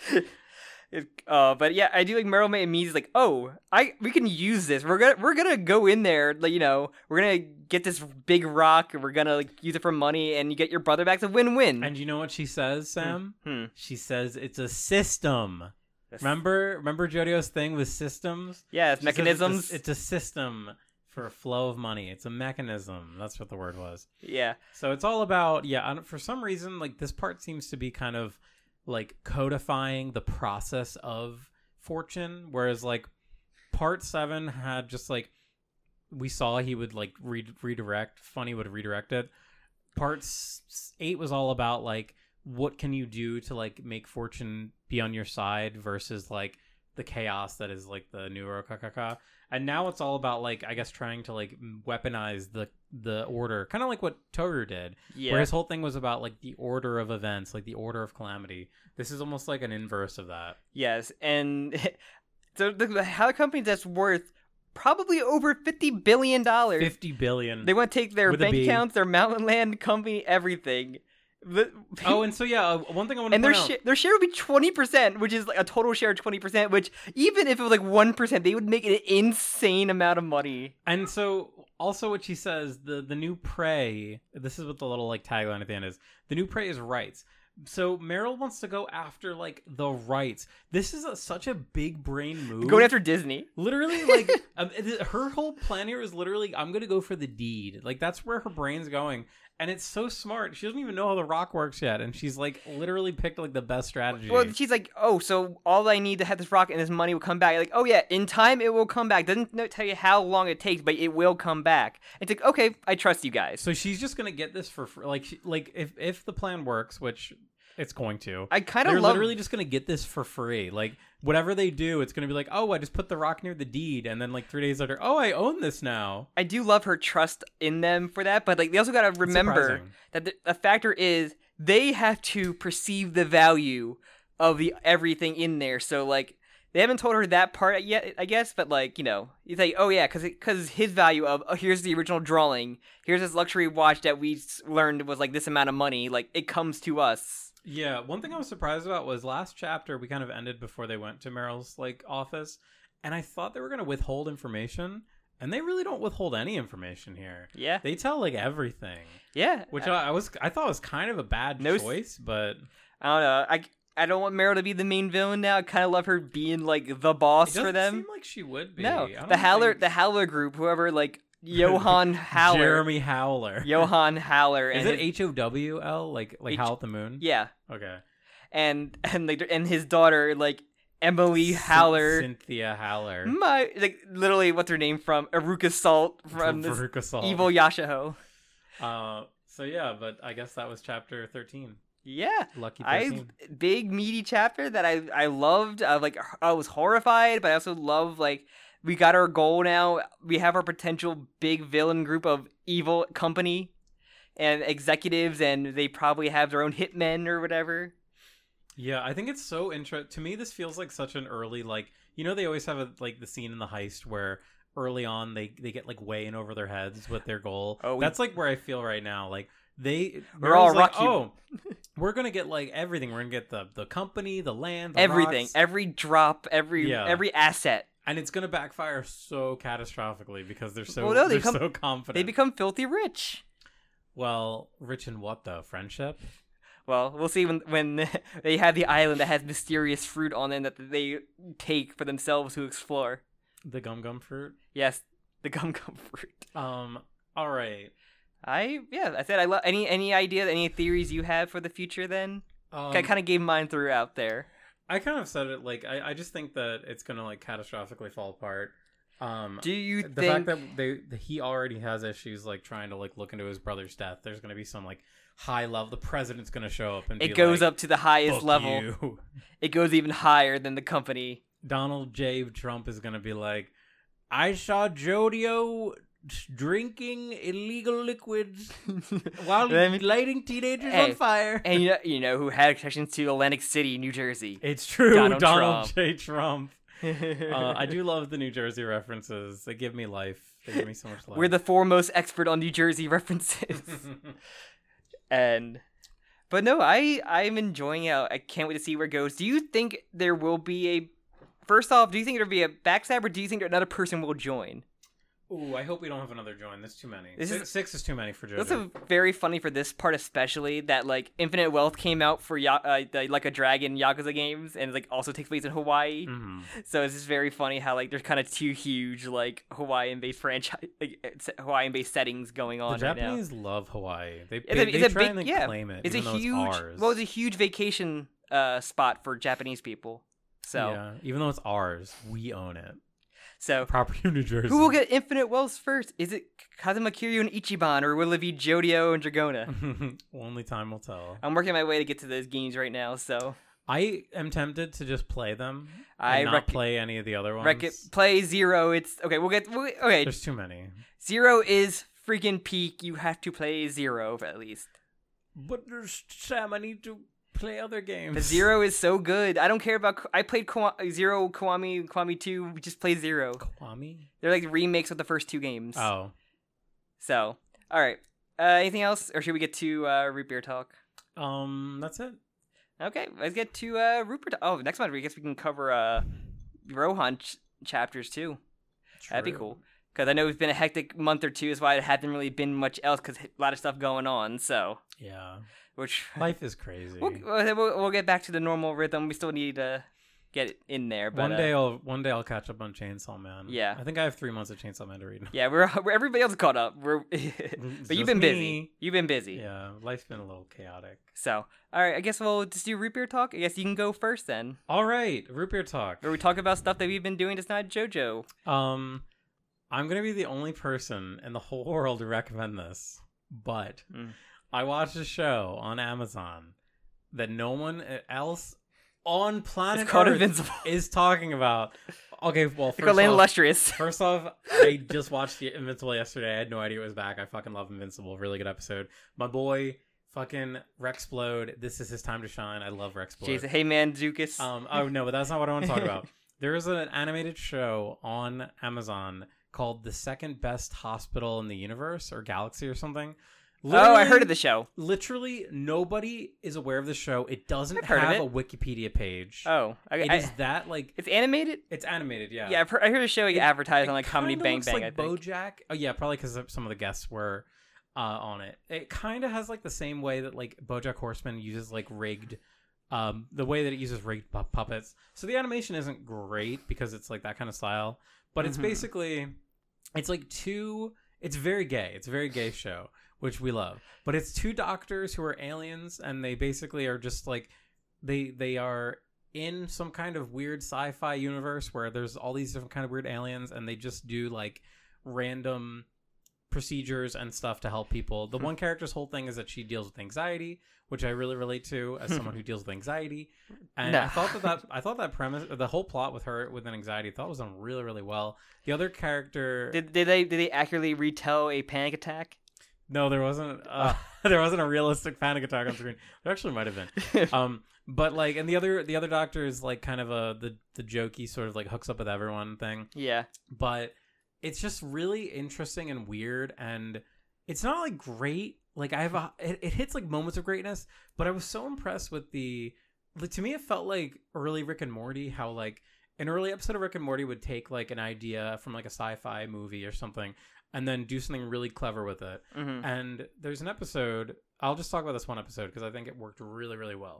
It, uh, but yeah, I do like Meryl May immediately like, oh, I we can use this. We're gonna we're gonna go in there, like you know, we're gonna get this big rock and we're gonna like use it for money and you get your brother back. It's a win-win. And you know what she says, Sam? Hmm. She says it's a system. That's- Remember, remember Jodio's thing with systems? Yeah, it's She says mechanisms. It's a, it's a system for a flow of money. It's a mechanism. That's what the word was. Yeah, So it's all about yeah. I don't- For some reason, like this part seems to be kind of like codifying the process of fortune, whereas like part seven had just like we saw he would like re- redirect. Funny would redirect it. Part s- eight was all about like what can you do to like make fortune be on your side versus like the chaos that is like the new Rokakaka. And now it's all about like I guess trying to like weaponize the the order, kind of like what Toru did, yeah. where his whole thing was about like the order of events, like the order of calamity. This is almost like an inverse of that. Yes, and so the how the company that's worth probably over fifty billion dollars. Fifty billion. They want to take their With a bank B. accounts, their Mountain Land company, everything. The- Oh, and so yeah, uh, one thing I want to and their point out. sh- their share would be twenty percent, which is like a total share of twenty percent, which even if it was like one percent, they would make an insane amount of money. And so, also, what she says, the the new prey. This is what the little like tagline at the end is. The new prey is rights. So Meryl wants to go after like the rights. This is a, such a big brain move. Going after Disney. Literally, like um, her whole plan here is literally, I'm gonna go for the deed. Like that's where her brain's going, and it's so smart. She doesn't even know how the rock works yet, and she's like literally picked like the best strategy. Well, she's like, oh, so all I need to have this rock and this money will come back. Like, oh yeah, in time it will come back. Doesn't no- tell you how long it takes, but it will come back. It's like, okay, I trust you guys. So she's just gonna get this for free. Like, she, like if if the plan works, which it's going to. I kind of They're love. literally just gonna get this for free. Like whatever they do, it's gonna be like, oh, I just put the rock near the deed, and then like three days later, oh, I own this now. I do love her trust in them for that, but like they also got to remember surprising. that the, the factor is they have to perceive the value of the everything in there. So like they haven't told her that part yet, I guess, but like, you know, you think, oh yeah, because because his value of, oh, here's the original drawing, here's this luxury watch that we learned was like this amount of money, like it comes to us. Yeah, one thing I was surprised about was last chapter we kind of ended before they went to Meryl's like office, and I thought they were gonna withhold information, and they really don't withhold any information here. Yeah, They tell like everything, yeah. which I, I, I was I thought was kind of a bad No s- choice, but I don't know. I I don't want Meryl to be the main villain now. I kind of love her being like the it boss doesn't for them. seem like she would be. No, I don't the Howler, think- the Howler group, whoever like Johann Howler, Jeremy Howler. Johann Howler, Is and it his, H O W L like like H- Howl at the Moon? yeah, Okay. and and like and his daughter like Emily Cyn- Howler. Cynthia Howler. My like literally what's her name from Eruka Salt from this Veruca Salt. evil Yashaho. Uh, so yeah, but I guess that was chapter thirteen. Yeah, Lucky I thirteen. big meaty chapter that I I loved. I like I was horrified, but I also love like we got our goal now. We have our potential big villain group of evil company and executives, and they probably have their own hitmen or whatever. Yeah, I think it's so interesting. To me, this feels like such an early, like, you know, they always have a, like the scene in the heist where early on they, they get like way in over their heads with their goal. Oh, we- That's like where I feel right now. Like they, We're all Meryl's like, Rocky. oh, we're gonna get like everything. We're gonna get the the company, the land, the Everything, rocks, every drop, every Yeah. every asset. and it's gonna backfire so catastrophically because they're so Well, no, they they're come- so confident. They become filthy rich. well, rich in what though? Friendship. Well, we'll see when when they have the island that has mysterious fruit on it that they take for themselves to explore. The gum gum fruit. Yes, the gum gum fruit. Um. All right. I yeah, I said I love any any idea, any theories you have for the future. Then Um, I kind of gave mine throughout there. I kind of said it like I, I just think that it's gonna like catastrophically fall apart. Um, Do you the think? fact that they that he already has issues like trying to like look into his brother's death. There's gonna be some like high level. The president's gonna show up and it be goes like, up to the highest "Fuck level. you." It goes even higher than the company. Donald J. Trump is gonna be like, I saw Jodio drinking illegal liquids while Let me- lighting teenagers Hey, on fire. And you know, you know who had connections to Atlantic City, New Jersey. It's true, Donald Donald, Trump. J. Trump. Uh, I do love the New Jersey references. They give me life. They give me so much life. We're the foremost expert on New Jersey references. and but no, I I'm enjoying it. I can't wait to see where it goes. Do you think there will be a first off, do you think there'll be a backstab or do you think another person will join? Ooh, I hope we don't have another join. That's too many. This six, is- six is too many for JoJo. That's a very funny for this part, especially that like Infinite Wealth came out for ya- uh, the Like a Dragon Yakuza games, and like also takes place in Hawaii. Mhm. So it's just very funny how like there's kind of two huge like Hawaiian-based franchise, like it's Hawaiian-based settings going The on right now. Japanese love Hawaii. They, It's they, a, they it's a try big and like, yeah. claim it. It's a even though huge It's ours. well, it's a huge vacation uh spot for Japanese people. So yeah, even though it's ours, we own it. so Property of New Jersey. who will get Infinite Wealth first? Is it Kazuma Kiryu and Ichiban, or will it be Jodio and Dragona? Only time will tell. I'm working my way to get to those games right now, so I am tempted to just play them. I and not rec- play any of the other ones. rec- play Zero. It's okay. We'll get we'll, okay. There's too many. Zero is freaking peak. You have to play Zero at least. But there's Sam. I need to play other games. But Zero is so good. I don't care about. I played Kwa- Zero, Kiwami, Kiwami Two. We just play Zero. Kwame. They're like remakes of the first two games. Oh, So, all right. Uh, anything else, or should we get to uh, root beer talk? um, that's it. Okay, let's get to uh, root beer. Talk. Oh, next month I guess we can cover uh, Rohan ch- chapters too. That'd be True. cool. Because I know it's been a hectic month or two, is why it hasn't really been much else. Because a lot of stuff going on. So, Yeah. which Life is crazy. we'll, we'll we'll get back to the normal rhythm. We still need to get it in there. But, one uh, day I'll one day I'll catch up on Chainsaw Man. Yeah. I think I have three months of Chainsaw Man to read. Yeah, we're, we're everybody else caught up. We're but It's you've just been busy. me. You've been busy. Yeah, life's been a little chaotic. So, all right, I guess we'll just do root beer talk. I guess you can go first then. All right, root beer talk. Where we talk about stuff that we've been doing that's not JoJo. Um, I'm gonna be the only person in the whole world to recommend this, but Mm. I watched a show on Amazon that no one else on planet It's called Earth Invincible. is talking about. Okay, well, It's first called Land off, Illustrious. first off, I just watched the Invincible yesterday. I had no idea it was back. I fucking love Invincible. Really good episode. My boy, fucking Rexplode. This is his time to shine. I love Rexplode. Jason, hey man, Zukas. Um, oh no, but that's not what I want to talk about. There is an animated show on Amazon called The Second Best Hospital in the Universe or Galaxy or something. Oh, I heard of the show. Literally, nobody is aware of the show. It doesn't I've heard of have it. a Wikipedia page. Oh, I, It I- is that like it's animated. it's animated. Yeah, Yeah, I've heard, I heard a show like, It- advertised It on like Comedy kinda Bang looks Bang. like I think. BoJack. Oh yeah, probably because some of the guests were uh, on it. It kind of has like the same way that like BoJack Horseman uses like rigged, um, the way that it uses rigged pu- puppets. So the animation isn't great because it's like that kind of style, but it's Mhm. basically, it's like two. It's very gay. It's a very gay show, which we love. But it's two doctors who are aliens, and they basically are just like they they are in some kind of weird sci-fi universe where there's all these different kind of weird aliens, and they just do like random procedures and stuff to help people. The one character's whole thing is that she deals with anxiety, which I really relate to as someone who deals with anxiety. And No. I thought that, that I thought that premise, the whole plot with her with an anxiety, I thought was done really really well. The other character, Did, did they did they accurately retell a panic attack? no, there wasn't. Uh, there wasn't a realistic panic attack on screen. There actually might have been. Um, but like, and the other the other doctor is like kind of a the the jokey sort of like hooks up with everyone thing. Yeah. But it's just really interesting and weird, and it's not like great. Like I have a, it, it hits like moments of greatness, but I was so impressed with the. Like, to me, it felt like early Rick and Morty. How like an early episode of Rick and Morty would take like an idea from like a sci-fi movie or something, and then do something really clever with it. hmm And there's an episode. I'll just talk about this one episode because I think it worked really, really well.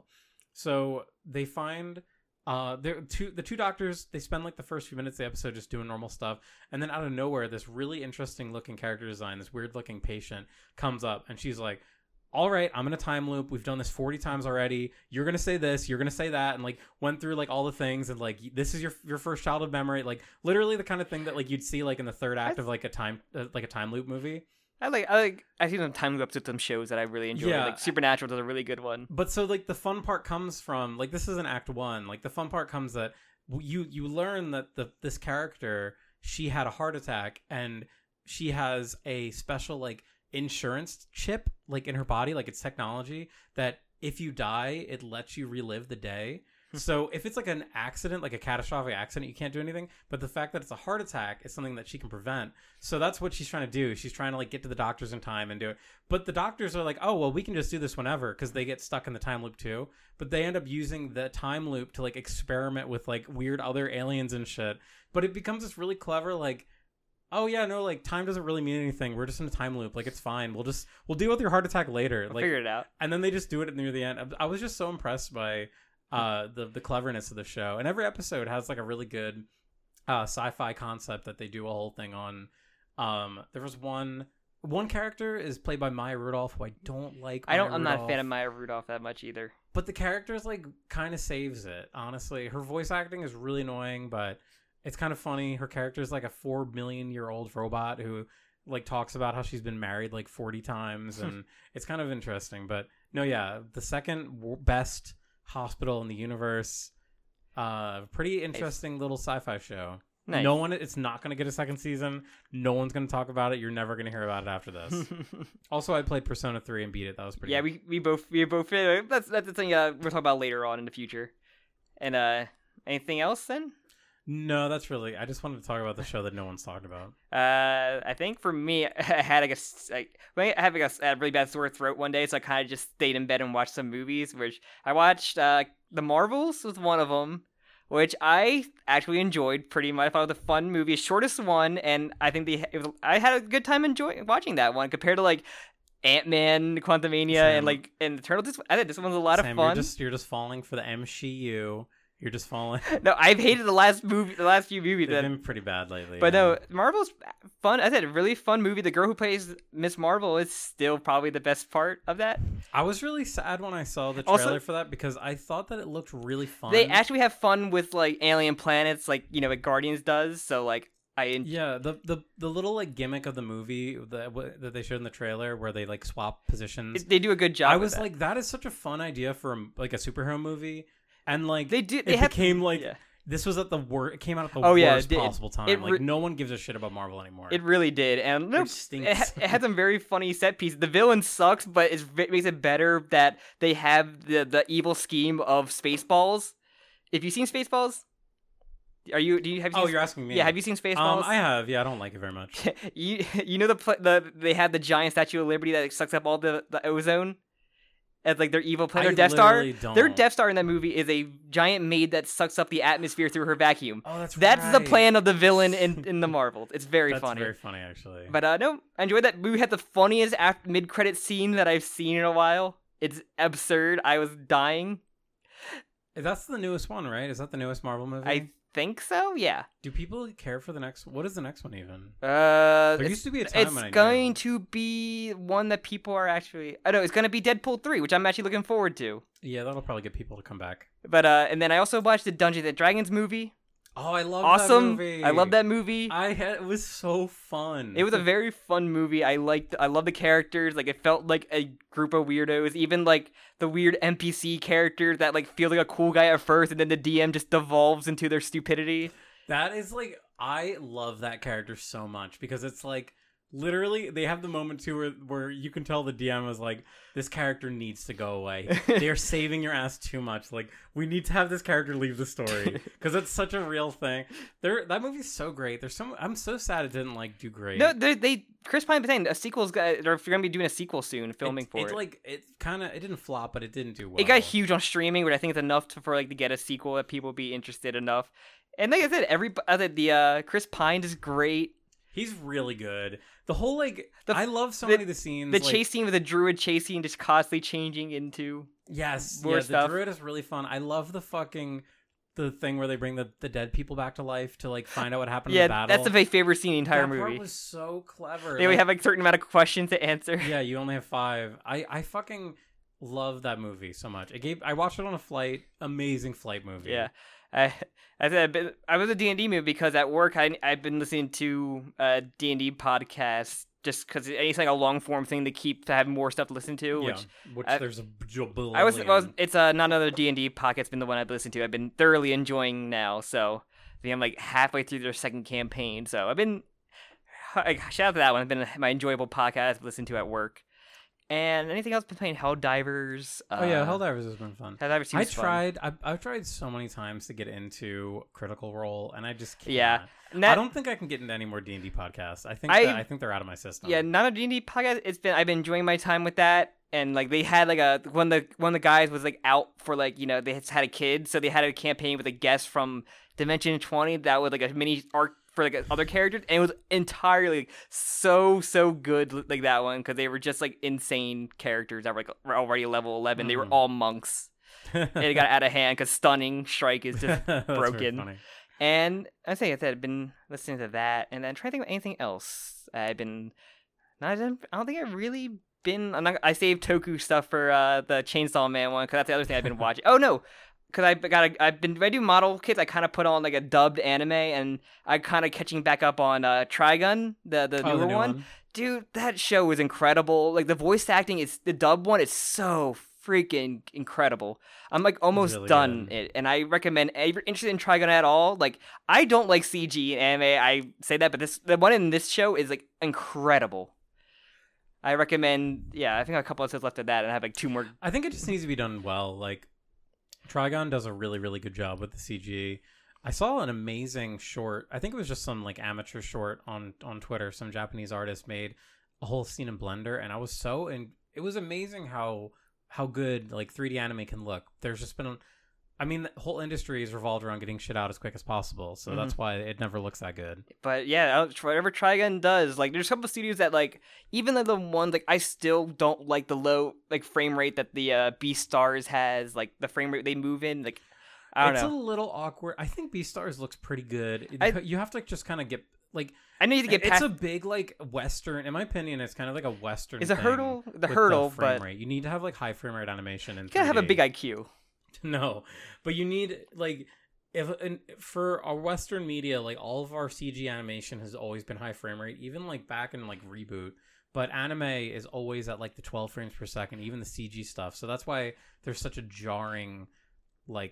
So they find uh, they're two the two doctors. They spend like the first few minutes of the episode just doing normal stuff, and then out of nowhere, this really interesting looking character design, this weird looking patient comes up, and she's like, all right, I'm in a time loop. We've done this forty times already. You're going to say this, you're going to say that, and like went through like all the things, and like this is your your first childhood memory, like literally the kind of thing that like you'd see like in the third act of like a time uh, like a time loop movie. I like I like I've seen some time loop episodes of some shows that I really enjoy. Yeah. Like Supernatural does a really good one. But so like the fun part comes from like this is an act one. Like the fun part comes that you you learn that the this character, she had a heart attack, and she has a special like insurance chip like in her body, like it's technology that if you die it lets you relive the day. So if it's like an accident, like a catastrophic accident, you can't do anything, but the fact that it's a heart attack is something that she can prevent. So that's what she's trying to do. She's trying to like get to the doctors in time and do it. But the doctors are like, oh well, we can just do this whenever, because they get stuck in the time loop too. But they end up using the time loop to like experiment with like weird other aliens and shit. But it becomes this really clever like, oh yeah, no, like time doesn't really mean anything. We're just in a time loop. Like it's fine. We'll just we'll deal with your heart attack later. I'll Like, figure it out. and then they just do it near the end. I was just so impressed by uh the the cleverness of the show, and every episode has like a really good uh sci-fi concept that they do a whole thing on. Um there was one one character is played by Maya Rudolph, who I don't like. I don't. Maya I'm not a fan Rudolph, of Maya Rudolph that much either. but the character's like kind of saves it, honestly. Her voice acting is really annoying, but it's kind of funny. Her character's like a four million year old robot who like talks about how she's been married like forty times, and it's kind of interesting. But no, yeah, the second w- best hospital in the universe. Uh, pretty interesting little sci-fi show. Nice. No one, it's not going to get a second season. No one's going to talk about it. You're never going to hear about it after this. Also, I played Persona three and beat it. That was pretty. Yeah, good. we we both we both uh, that's that's the thing uh, we'll talk about later on in the future. And uh, anything else then? No, that's really. I just wanted to talk about the show that no one's talked about. Uh, I think for me, I had like a s- like I had like a, s- a really bad sore throat one day, so I kind of just stayed in bed and watched some movies. Which I watched, uh, The Marvels was one of them, which I actually enjoyed pretty much. I thought it was a fun movie, shortest one, and I think the it was, I had a good time enjoying watching that one compared to like Ant-Man, Quantumania, Sam. and like and Eternal. This I think this one's a lot Sam, of fun. You're just you're just falling for the M C U. You're just falling. No, I've hated the last movie, the last few movies. They've That, been pretty bad lately. but yeah. no, Marvel's fun. I said a really fun movie. The girl who plays Miss Marvel is still probably the best part of that. I was really sad when I saw the trailer Also- for that because I thought that it looked really fun. They actually have fun with like alien planets, like you know, what Guardians does. So like, I en- Yeah, the, the the little like gimmick of the movie that that they showed in the trailer where they like swap positions. they do a good job. I with was that. like, that is such a fun idea for a, like a superhero movie, and like they do. They it have became like yeah. this was at the worst. It came out at the Oh, yeah, worst it did. possible time. It re- like no one gives a shit about Marvel anymore. It really did, and no, Which stinks. it, ha- it had some very funny set pieces. The villain sucks, but it's, it makes it better that they have the the evil scheme of Spaceballs. If you've seen Spaceballs, are you? Do you have? You oh, seen, you're asking me? Yeah, have you seen Spaceballs? Um, I have. Yeah, I don't like it very much. you you know the pla- the they have the giant Statue of Liberty that like, sucks up all the, the ozone as like their evil planet. I Their Death Star. literally don't. Their Death Star in that movie is a giant maid that sucks up the atmosphere through her vacuum. Oh, that's That's right. the plan of the villain in, in the Marvels. It's very That's funny. very funny, actually. But uh, no, I enjoyed that movie. Had the funniest after mid credit scene that I've seen in a while. It's absurd. I was dying. That's the newest one, right? Is that the newest Marvel movie? I think so. Yeah. Do people care for the next? What is the next one even? Uh, There it's, used to be a time it's when I knew. going to be one that people are actually. I know it's going to be Deadpool three, which I'm actually looking forward to. Yeah, that'll probably get people to come back. But uh, and then I also watched the Dungeons and Dragons movie. Oh, I love Awesome. that movie. I love that movie. I had it was so fun. It was a very fun movie. I liked. I love the characters. Like it felt like a group of weirdos. Even like the weird N P C character that like feels like a cool guy at first, and then the D M just devolves into their stupidity. That is like I love that character so much because it's like literally they have the moment too where where you can tell the D M is like this character needs to go away. They are saving your ass too much. Like we need to have this character leave the story because it's such a real thing. There that movie's so great. There's so I'm so sad it didn't like do great. No, they, they Chris Pine was saying a sequel's got. They're going to be doing a sequel soon, filming it, for it. it. Like it kind of it didn't flop, but it didn't do well. It got huge on streaming, but I think it's enough to, for like to get a sequel that people be interested enough. And like I said, every I said the uh, Chris Pine is great. He's really good. The whole like The- I love so the- many of the scenes. The like, chase scene with the druid chasing, just constantly changing into. Yes, more yeah, stuff. the druid is really fun. I love the fucking the thing where they bring the, the dead people back to life to like find out what happened in Yeah, the battle. that's the my favorite scene in the entire that movie. part was so clever. They only Like, have like a certain amount of questions to answer. yeah, you only have five. I I fucking love that movie so much. It gave I watched it on a flight. Amazing flight movie. Yeah. I I said I've been- I was a D and D movie because at work I I've been listening to uh D and D podcasts just because it's like a long form thing to keep to have more stuff to listen to. Yeah, Which which I- there's a billion. I was, was it's uh, not another D and D podcast. It's been the one I've listened to. I've been thoroughly enjoying now. So I think I'm like halfway through their second campaign. So I've been like, shout out to that one. It's been my enjoyable podcast I've listened to at work. And anything else? Been playing Helldivers. Uh, Oh yeah, Helldivers has been fun. Helldivers I seems fun. tried. I, I've tried so many times to get into Critical Role, and I just can't. Yeah. And I that- don't think I can get into any more D and D podcasts. I think I- that, I think they're out of my system. Yeah, not a D and D podcast. It's been I've been enjoying my time with that, and like they had like a one of the one of the guys was like out for like you know they had a kid, so they had a campaign with a guest from Dimension twenty that was like a mini arc for like other characters, and it was entirely like, so so good like that one because they were just like insane characters that were like were already level eleven. They were Mhm. all monks, and it got out of hand because Stunning Strike is just That's very broken. funny. And I say I said I've been listening to that, and then trying to think of anything else. I've been, not, I don't I don't think I've really been. I'm not. I saved Toku stuff for uh, the Chainsaw Man one because that's the other thing I've been watching. Oh no, because I got a, I've been. When I do model kits, I kind of put on like a dubbed anime, and I kind of catching back up on uh, Trigun, the the Oh, newer the new one. one. Dude, that show is incredible. Like the voice acting is the dub one is so freaking incredible. I'm like almost really done good. it, and I recommend if you're interested in Trigun at all. Like I don't like C G in anime. I say that, but this the one in this show is like incredible. I recommend. Yeah, I think I have a couple episodes left of that, and I have like two more. I think it just needs to be done well. Like Trigon does a really really good job with the C G. I saw an amazing short. I think it was just some like amateur short on on Twitter. Some Japanese artist made a whole scene in Blender, and I was so and it was amazing how how good like three D anime can look. There's just been I mean, the whole industry is revolved around getting shit out as quick as possible, so Mhm. that's why it never looks that good. But yeah, uh, whatever Trigun does, like there's a couple of studios that like even though the ones like I still don't like the low like frame rate that the uh, Beastars has, like the frame rate they move in, like I don't it's know. a little awkward. I think Beastars looks pretty good. It- I- you have to just kind of get like I need to get past. it's a big like Western. In my opinion, it's kind of like a Western. It's a thing hurdle, the with hurdle, frame but rate. You need to have like high frame rate animation and you gotta have a big I Q. No, but you need like if and for our Western media, like all of our C G animation has always been high frame rate, even like back in like Reboot. But anime is always at like the twelve frames per second, even the C G stuff. So that's why there's such a jarring, like,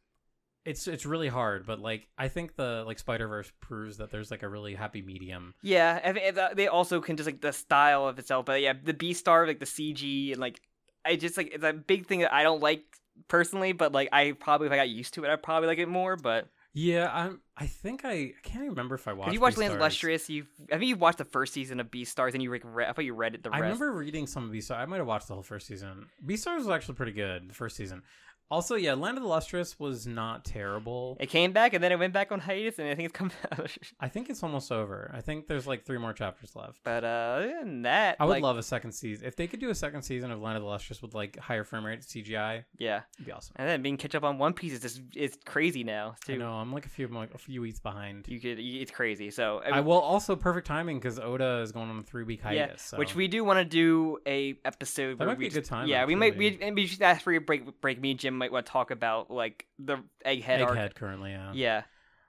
it's it's really hard. But like I think the like Spider-Verse proves that there's like a really happy medium. Yeah, and and, uh, they also can just like the style of itself. But yeah, the Beastar, like the C G and like I just like it's a big thing that I don't like personally. But like I probably if I got used to it, I'd probably like it more. But Yeah, I'm. I think I, I can't even remember if I watched. have you watched Beastars. Land Illustrious? You I think you watched the first season of Beastars and you like read. I thought you read it. The I rest. remember reading some of Beastars. I might have watched the whole first season. Beastars was actually pretty good, the first season. Also, yeah, Land of the Lustrous was not terrible. It came back and then it went back on hiatus, and I think it's come out. I think it's almost over. I think there's like three more chapters left. But uh, other than that, I would like, love a second season. If they could do a second season of Land of the Lustrous with like higher frame rate C G I, yeah. it'd be awesome. And then being catch up on One Piece is just it's crazy now too. I know, I'm like a few like a few weeks behind. You could, it's crazy. So I will also perfect timing because Oda is going on a three week hiatus. yeah, so. which we do want to do a episode. That where might we be a just- good time, Yeah, we might. actually. We and we should ask for a break. Break. Me and Jim might want to talk about like the Egghead arc. Egghead currently, yeah. Yeah.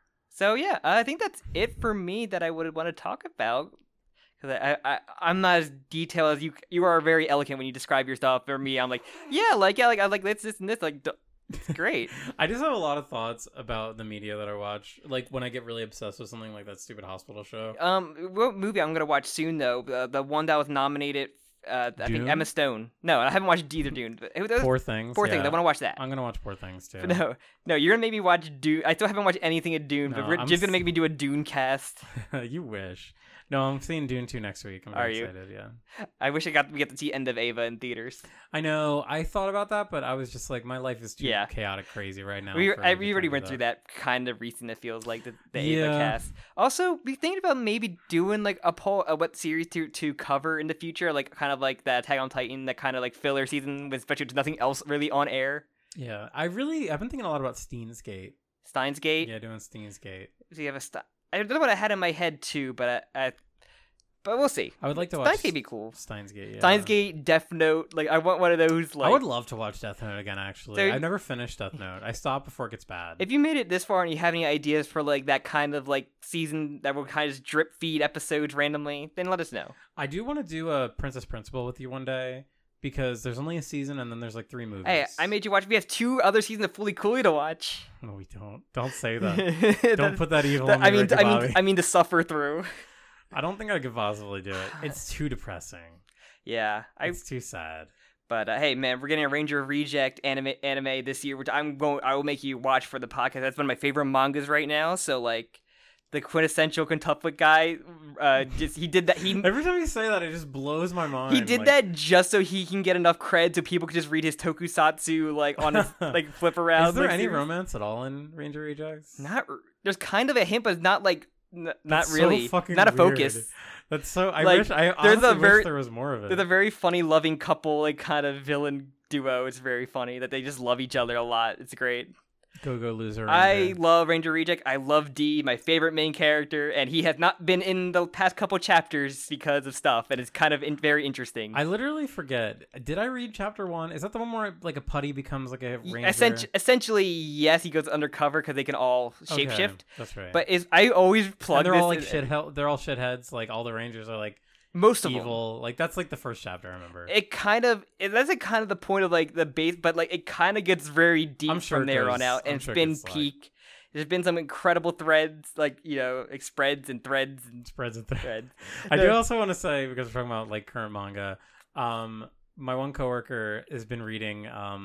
So yeah, I think that's it for me that I would want to talk about. Because I, I, I'm not as detailed as you. You are very eloquent when you describe yourself. For me, I'm like, yeah, like yeah, like I like this, this, and this. Like, d- it's great. I just have a lot of thoughts about the media that I watch. Like when I get really obsessed with something like that stupid hospital show. Um, what movie I'm gonna watch soon though? The the one that was nominated. Uh, I think Dune? Emma Stone. No, I haven't watched either Dune. But it was- Poor Things. Poor yeah. Things. I want to watch that. I'm gonna watch Poor Things too. No, no, you're gonna make me watch Dune. I still haven't watched anything of Dune, No, but I'm Jim's gonna s- make me do a Dune cast. You wish. No, I'm seeing Dune two next week. I'm Are very you? excited. Yeah. I wish I got we get to see End of Ava in theaters. I know. I thought about that, but I was just like, my life is too Yeah. chaotic, crazy right now. we for I, me to we already try to went do through that kind of recent. It feels like the, the Ava Yeah. cast. Also, we thinking about maybe doing like a poll, uh, what series to to cover in the future, like kind of like the Attack on Titan, that kind of like filler season with especially with nothing else really on air. Yeah, I really, I've been thinking a lot about Steins Gate. Steins Gate. Yeah, doing Steins Gate. So you have a st- I don't know what I had in my head too, but I, I but we'll see. I would like to watch Steins Gate be cool. Steins Gate. Yeah. Steins Gate, Death Note. Like I want one of those. Like I would love to watch Death Note again. Actually, So- I've never finished Death Note. I stopped before it gets bad. if you made it this far and you have any ideas for like that kind of like season that will kind of just drip feed episodes randomly, then let us know. I do want to do a Princess Principal with you one day because there's only a season and then there's like three movies. Hey, I made you watch. We have two other seasons of Fully Cooley to watch. No, we don't. Don't say that. Don't Don't put that evil. That- on me, I mean, Ricky I mean, Bobby. I mean to suffer through. I don't think I could possibly do it. It's too depressing. Yeah, I. It's too sad. But uh, hey, man, we're getting a Ranger Reject anime anime this year, which I'm going. I will make you watch for the podcast. That's one of my favorite mangas right now. So like, the quintessential quintuplet guy, uh, just he did that. He Every time you say that, it just blows my mind. he did like, that just so he can get enough cred, so people could just read his tokusatsu like on his like flip around. Is there like, any series. romance at all in Ranger Rejects? Not. r- There's kind of a hint, but not like. N- not That's so really. fucking not a weird. focus. That's so. I Like, wish. I there's honestly a very- wish there was more of it. There's a very funny, loving couple, like kind of villain duo. It's very funny that they just love each other a lot. It's great. Go go loser. I Ranger. love Ranger Reject. I love D, my favorite main character, and he has not been in the past couple chapters because of stuff, and it's kind of in- very interesting. I literally forget. Did I read chapter one? Is that the one where like a putty becomes like a ranger? Essen- essentially, yes, he goes undercover because they can all Okay, shapeshift. That's right. But is I always plug and they're this. all like in- shit. They're all shitheads. Like all the rangers are like most of them. evil. Like that's like the first chapter. I remember. It kind of it, that's like kind of the point of like the base, but like it kind of gets very deep I'm sure from it there goes- on out, and I'm it's sure it been gets, like- peak. There's been some incredible threads, like you know, like spreads and threads and Spreads it there. threads. I do No. also want to say, because we're talking about like current manga, um, my one coworker has been reading um,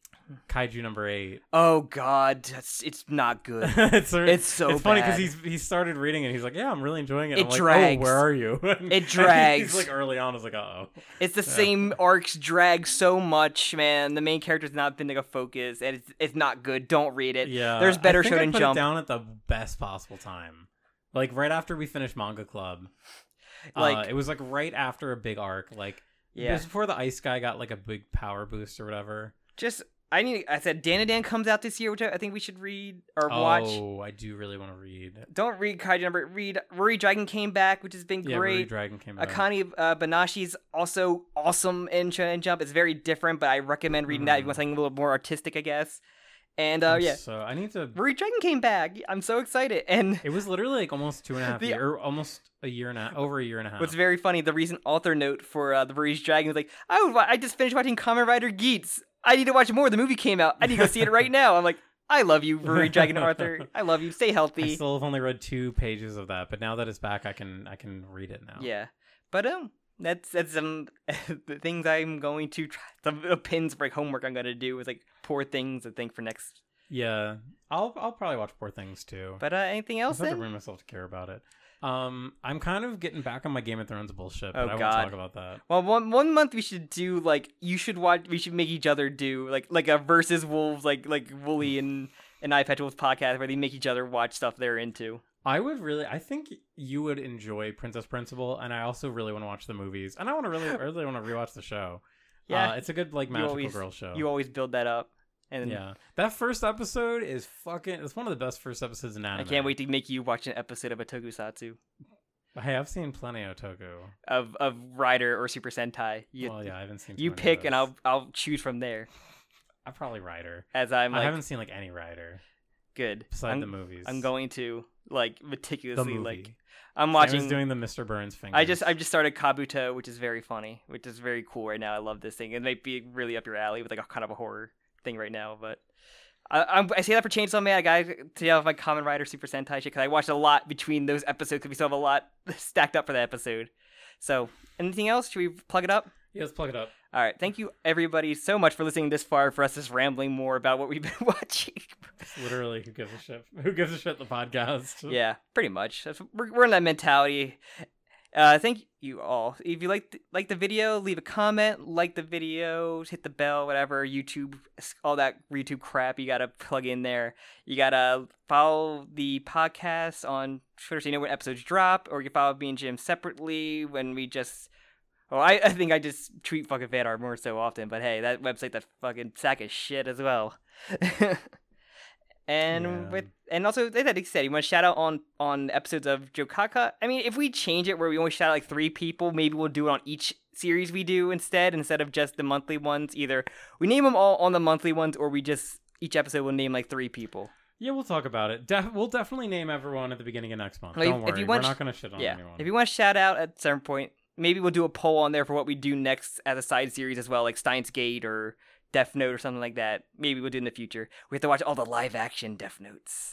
Kaiju number eight. Oh God, that's, it's not good. it's, It's so It's funny because bad. he's he started reading it. He's like, "Yeah, I'm really enjoying it." It I'm like, drags. "Oh, where are you?" And- It and drags. He's like early on. I was like, "Uh oh." It's the Yeah. same arcs drag so much, man. The main character's not been like a focus, and it's it's not good. Don't read it. Yeah, There's better I think I Shonen put Jump. it down at the best possible time, like right after we finished Manga Club. Like- uh, it was like right after a big arc, like Yeah. it was before the Ice Guy got like a big power boost or whatever. Just I need. I said Danadan comes out this year, which I I think we should read or watch. Oh, I do really want to read. Don't read Kaiju number. Read Ruri Dragon came back, which has been Yeah, Ruri great. Dragon came back. Akane uh, Banashi's also awesome in Shonen Jump. It's very different, but I recommend reading that if you want something a little more artistic, I guess. And uh, I'm yeah, So I need to. Ruri Dragon came back. I'm so excited. And It was literally like almost two and a half The- years, or almost a year and a half, over a year and a half. what's very funny, the recent author note for uh, the Ruri's Dragon was like, I was, wa- I just finished watching Kamen Rider Geats. I need to watch more. The movie came out. I need to go see it right now. I'm like, I love you, Ruri Dragon Arthur. I love you. Stay I healthy. still have only read two pages of that, but now that it's back, I can I can read it now. Yeah, but um, that's that's some the things I'm going to try. Some uh, pins for like homework I'm gonna do is like poor things I think for next. Yeah, I'll I'll probably watch Poor Things too. But uh, anything I else just have to then? bring myself to care about it. Um, I'm kind of getting back on my Game of Thrones bullshit, but Oh, I won't God. talk about that. Well, one one month we should do like you should watch. We should make each other do like like a versus wolves like like Wooly and and I Patch Wolves podcast where they make each other watch stuff they're into. I would really, I think you would enjoy Princess Principal, and I also really want to watch the movies, and I want to really, I really want to rewatch the show. Yeah, uh, it's a good like You magical always- girl show. you always build that up, and Yeah, that first episode is fucking. It's one of the best first episodes in anime. I can't wait to make you watch an episode of a tokusatsu Hey, I've seen plenty of Toku. of of Rider or Super Sentai. You Well, yeah, I haven't seen. too you many of pick and those. I'll I'll choose from there. I probably Rider. As I'm I like haven't seen like any Rider good. besides I'm, the movies. I'm going to like the meticulously movie. like I'm Sam watching. is doing the Mister Burns thing. I just I just started Kabuto, which is very funny, which is very cool right now. I love this thing. It might be really up your alley with like a kind of a horror thing right now, but I I'm, I say that for Chainsaw Man. I got to have my Kamen Rider Super Sentai shit because I watched a lot between those episodes because we still have a lot stacked up for that episode. So anything else? Should we plug it up? yeah, let's plug it up. All right. Thank you everybody so much for listening this far. For us just rambling more about what we've been watching. Literally, who gives a shit? Who gives a shit? The podcast. Yeah, pretty much. That's, we're, we're in that mentality. Uh, thank you all. If you like th- like the video, leave a comment, like the video, hit the bell, whatever. YouTube, all that YouTube crap you gotta plug in there. You gotta follow the podcast on Twitter so you know when episodes drop, or you follow me and Jim separately when we just. Well, I, I think I just tweet fucking fan art more so often, but hey, that website's a fucking sack of shit as well. And Yeah. with and also like I said, you want to shout out on on episodes of Jokaka. I mean, if we change it where we only shout out like three people, maybe we'll do it on each series we do instead, instead of just the monthly ones. Either we name them all on the monthly ones, or we just each episode will name like three people. Yeah, we'll talk about it. Def- we'll definitely name everyone at the beginning of next month. Like, Don't if worry, you want we're sh- not gonna shit on Yeah, anyone. if you want to shout out at some point, maybe we'll do a poll on there for what we do next as a side series as well, like Steins Gate or Death Note or something like that. Maybe we'll do in the future. We have to watch all the live action Death Notes.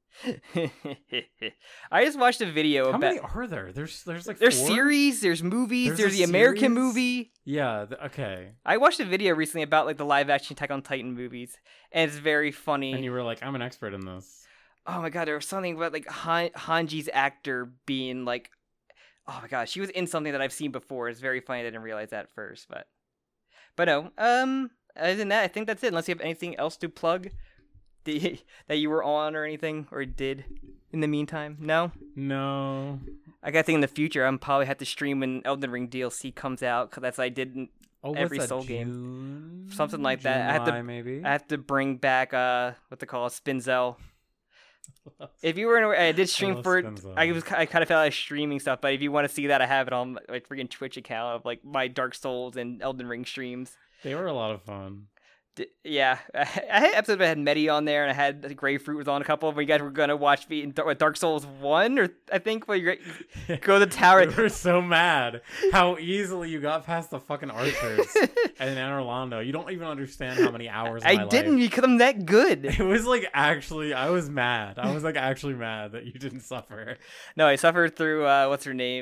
I just watched a video How about. many are there? There's there's like There's four? series, there's movies, There's there's, a the American series? movie. Yeah. Th- okay. I watched a video recently about like the live action Attack on Titan movies, and it's very funny. And you were like, I'm an expert in this. Oh my god, there was something about like Han- Hanji's actor being like, oh my god, she was in something that I've seen before. It's very funny. I didn't realize that at first, but but no. Um, other than that, I think that's it. Unless you have anything else to plug, the, that you were on or anything or did in the meantime. No. No. I gotta think in the future I'm probably have to stream when Elden Ring D L C comes out because that's I did Oh, every what's that, Soul game. June? Something like that. I have to- July, maybe. I have to bring back uh what they call a Spinzel. If you were in, I did stream love for it. Spinzel. I was I kind of felt like streaming stuff, but if you want to see that, I have it on my freaking Twitch account of like my Dark Souls and Elden Ring streams. They were a lot of fun. D- yeah, I had episodes where I had Medi on there, and I had the Grapefruit was on a couple of them. You guys were gonna watch me in Dar- Dark Souls one, or I think where you go to the tower. We were so mad how easily you got past the fucking archers in Anne Orlando. You don't even understand how many hours. Of I my didn't Life. because I'm that good. It was like actually, I was mad. I was like actually mad that you didn't suffer. No, I suffered through uh, what's her name?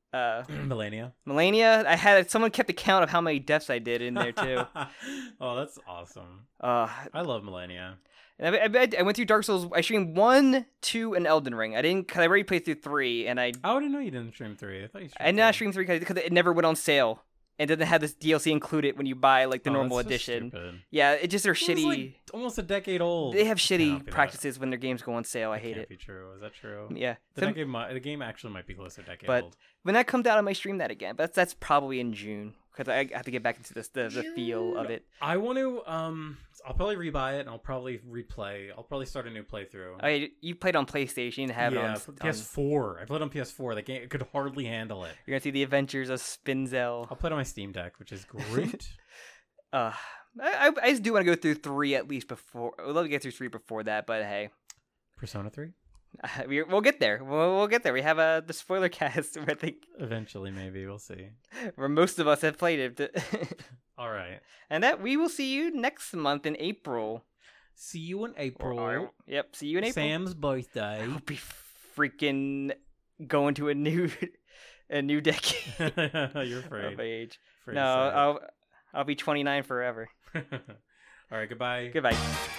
Uh, Melania. Melania. I had someone kept a count of how many deaths I did in there too. Oh, that's awesome. Uh, I love Melania. and I, I, I went through Dark Souls. I streamed one, two, and Elden Ring. I didn't. Cause I already played through three, and I. Oh, I didn't know you didn't stream three. I thought you streamed I did not three. stream three because it never went on sale. And doesn't have this D L C included when you buy like the Oh, normal that's so edition. stupid. Yeah, it just they're It was, shitty. like, almost a decade old. They have It cannot shitty be that. practices when their games go on sale. I That hate can't it. be true. Is that true? Yeah. The, So- decade mi- the game actually might be close to a decade But- old. when that comes out, I might stream that again. But that's, that's probably in June because I have to get back into this, the the feel of it. I want to. Um, I'll probably rebuy it and I'll probably replay. I'll probably start a new playthrough. I you played on PlayStation, you didn't have yeah, it on, P S four. I played on P S four. The game it could hardly handle it. You're gonna see the adventures of Spinzel. I'll play it on my Steam Deck, which is great. Uh, I, I I just do want to go through three at least before. I'd love to get through three before that, but hey, Persona three. we we'll get there. We'll, we'll get there. We have a uh, the spoiler cast. I think Eventually, maybe we'll see. where most of us have played it, All right. and that we will see you next month in April. See you in Or- April. or- yep, see you in April. Sam's birthday. I'll be freaking going to a new a new decade You're of afraid. age. Afraid No, to say it. I'll I'll be twenty-nine forever. All right. Goodbye. Goodbye.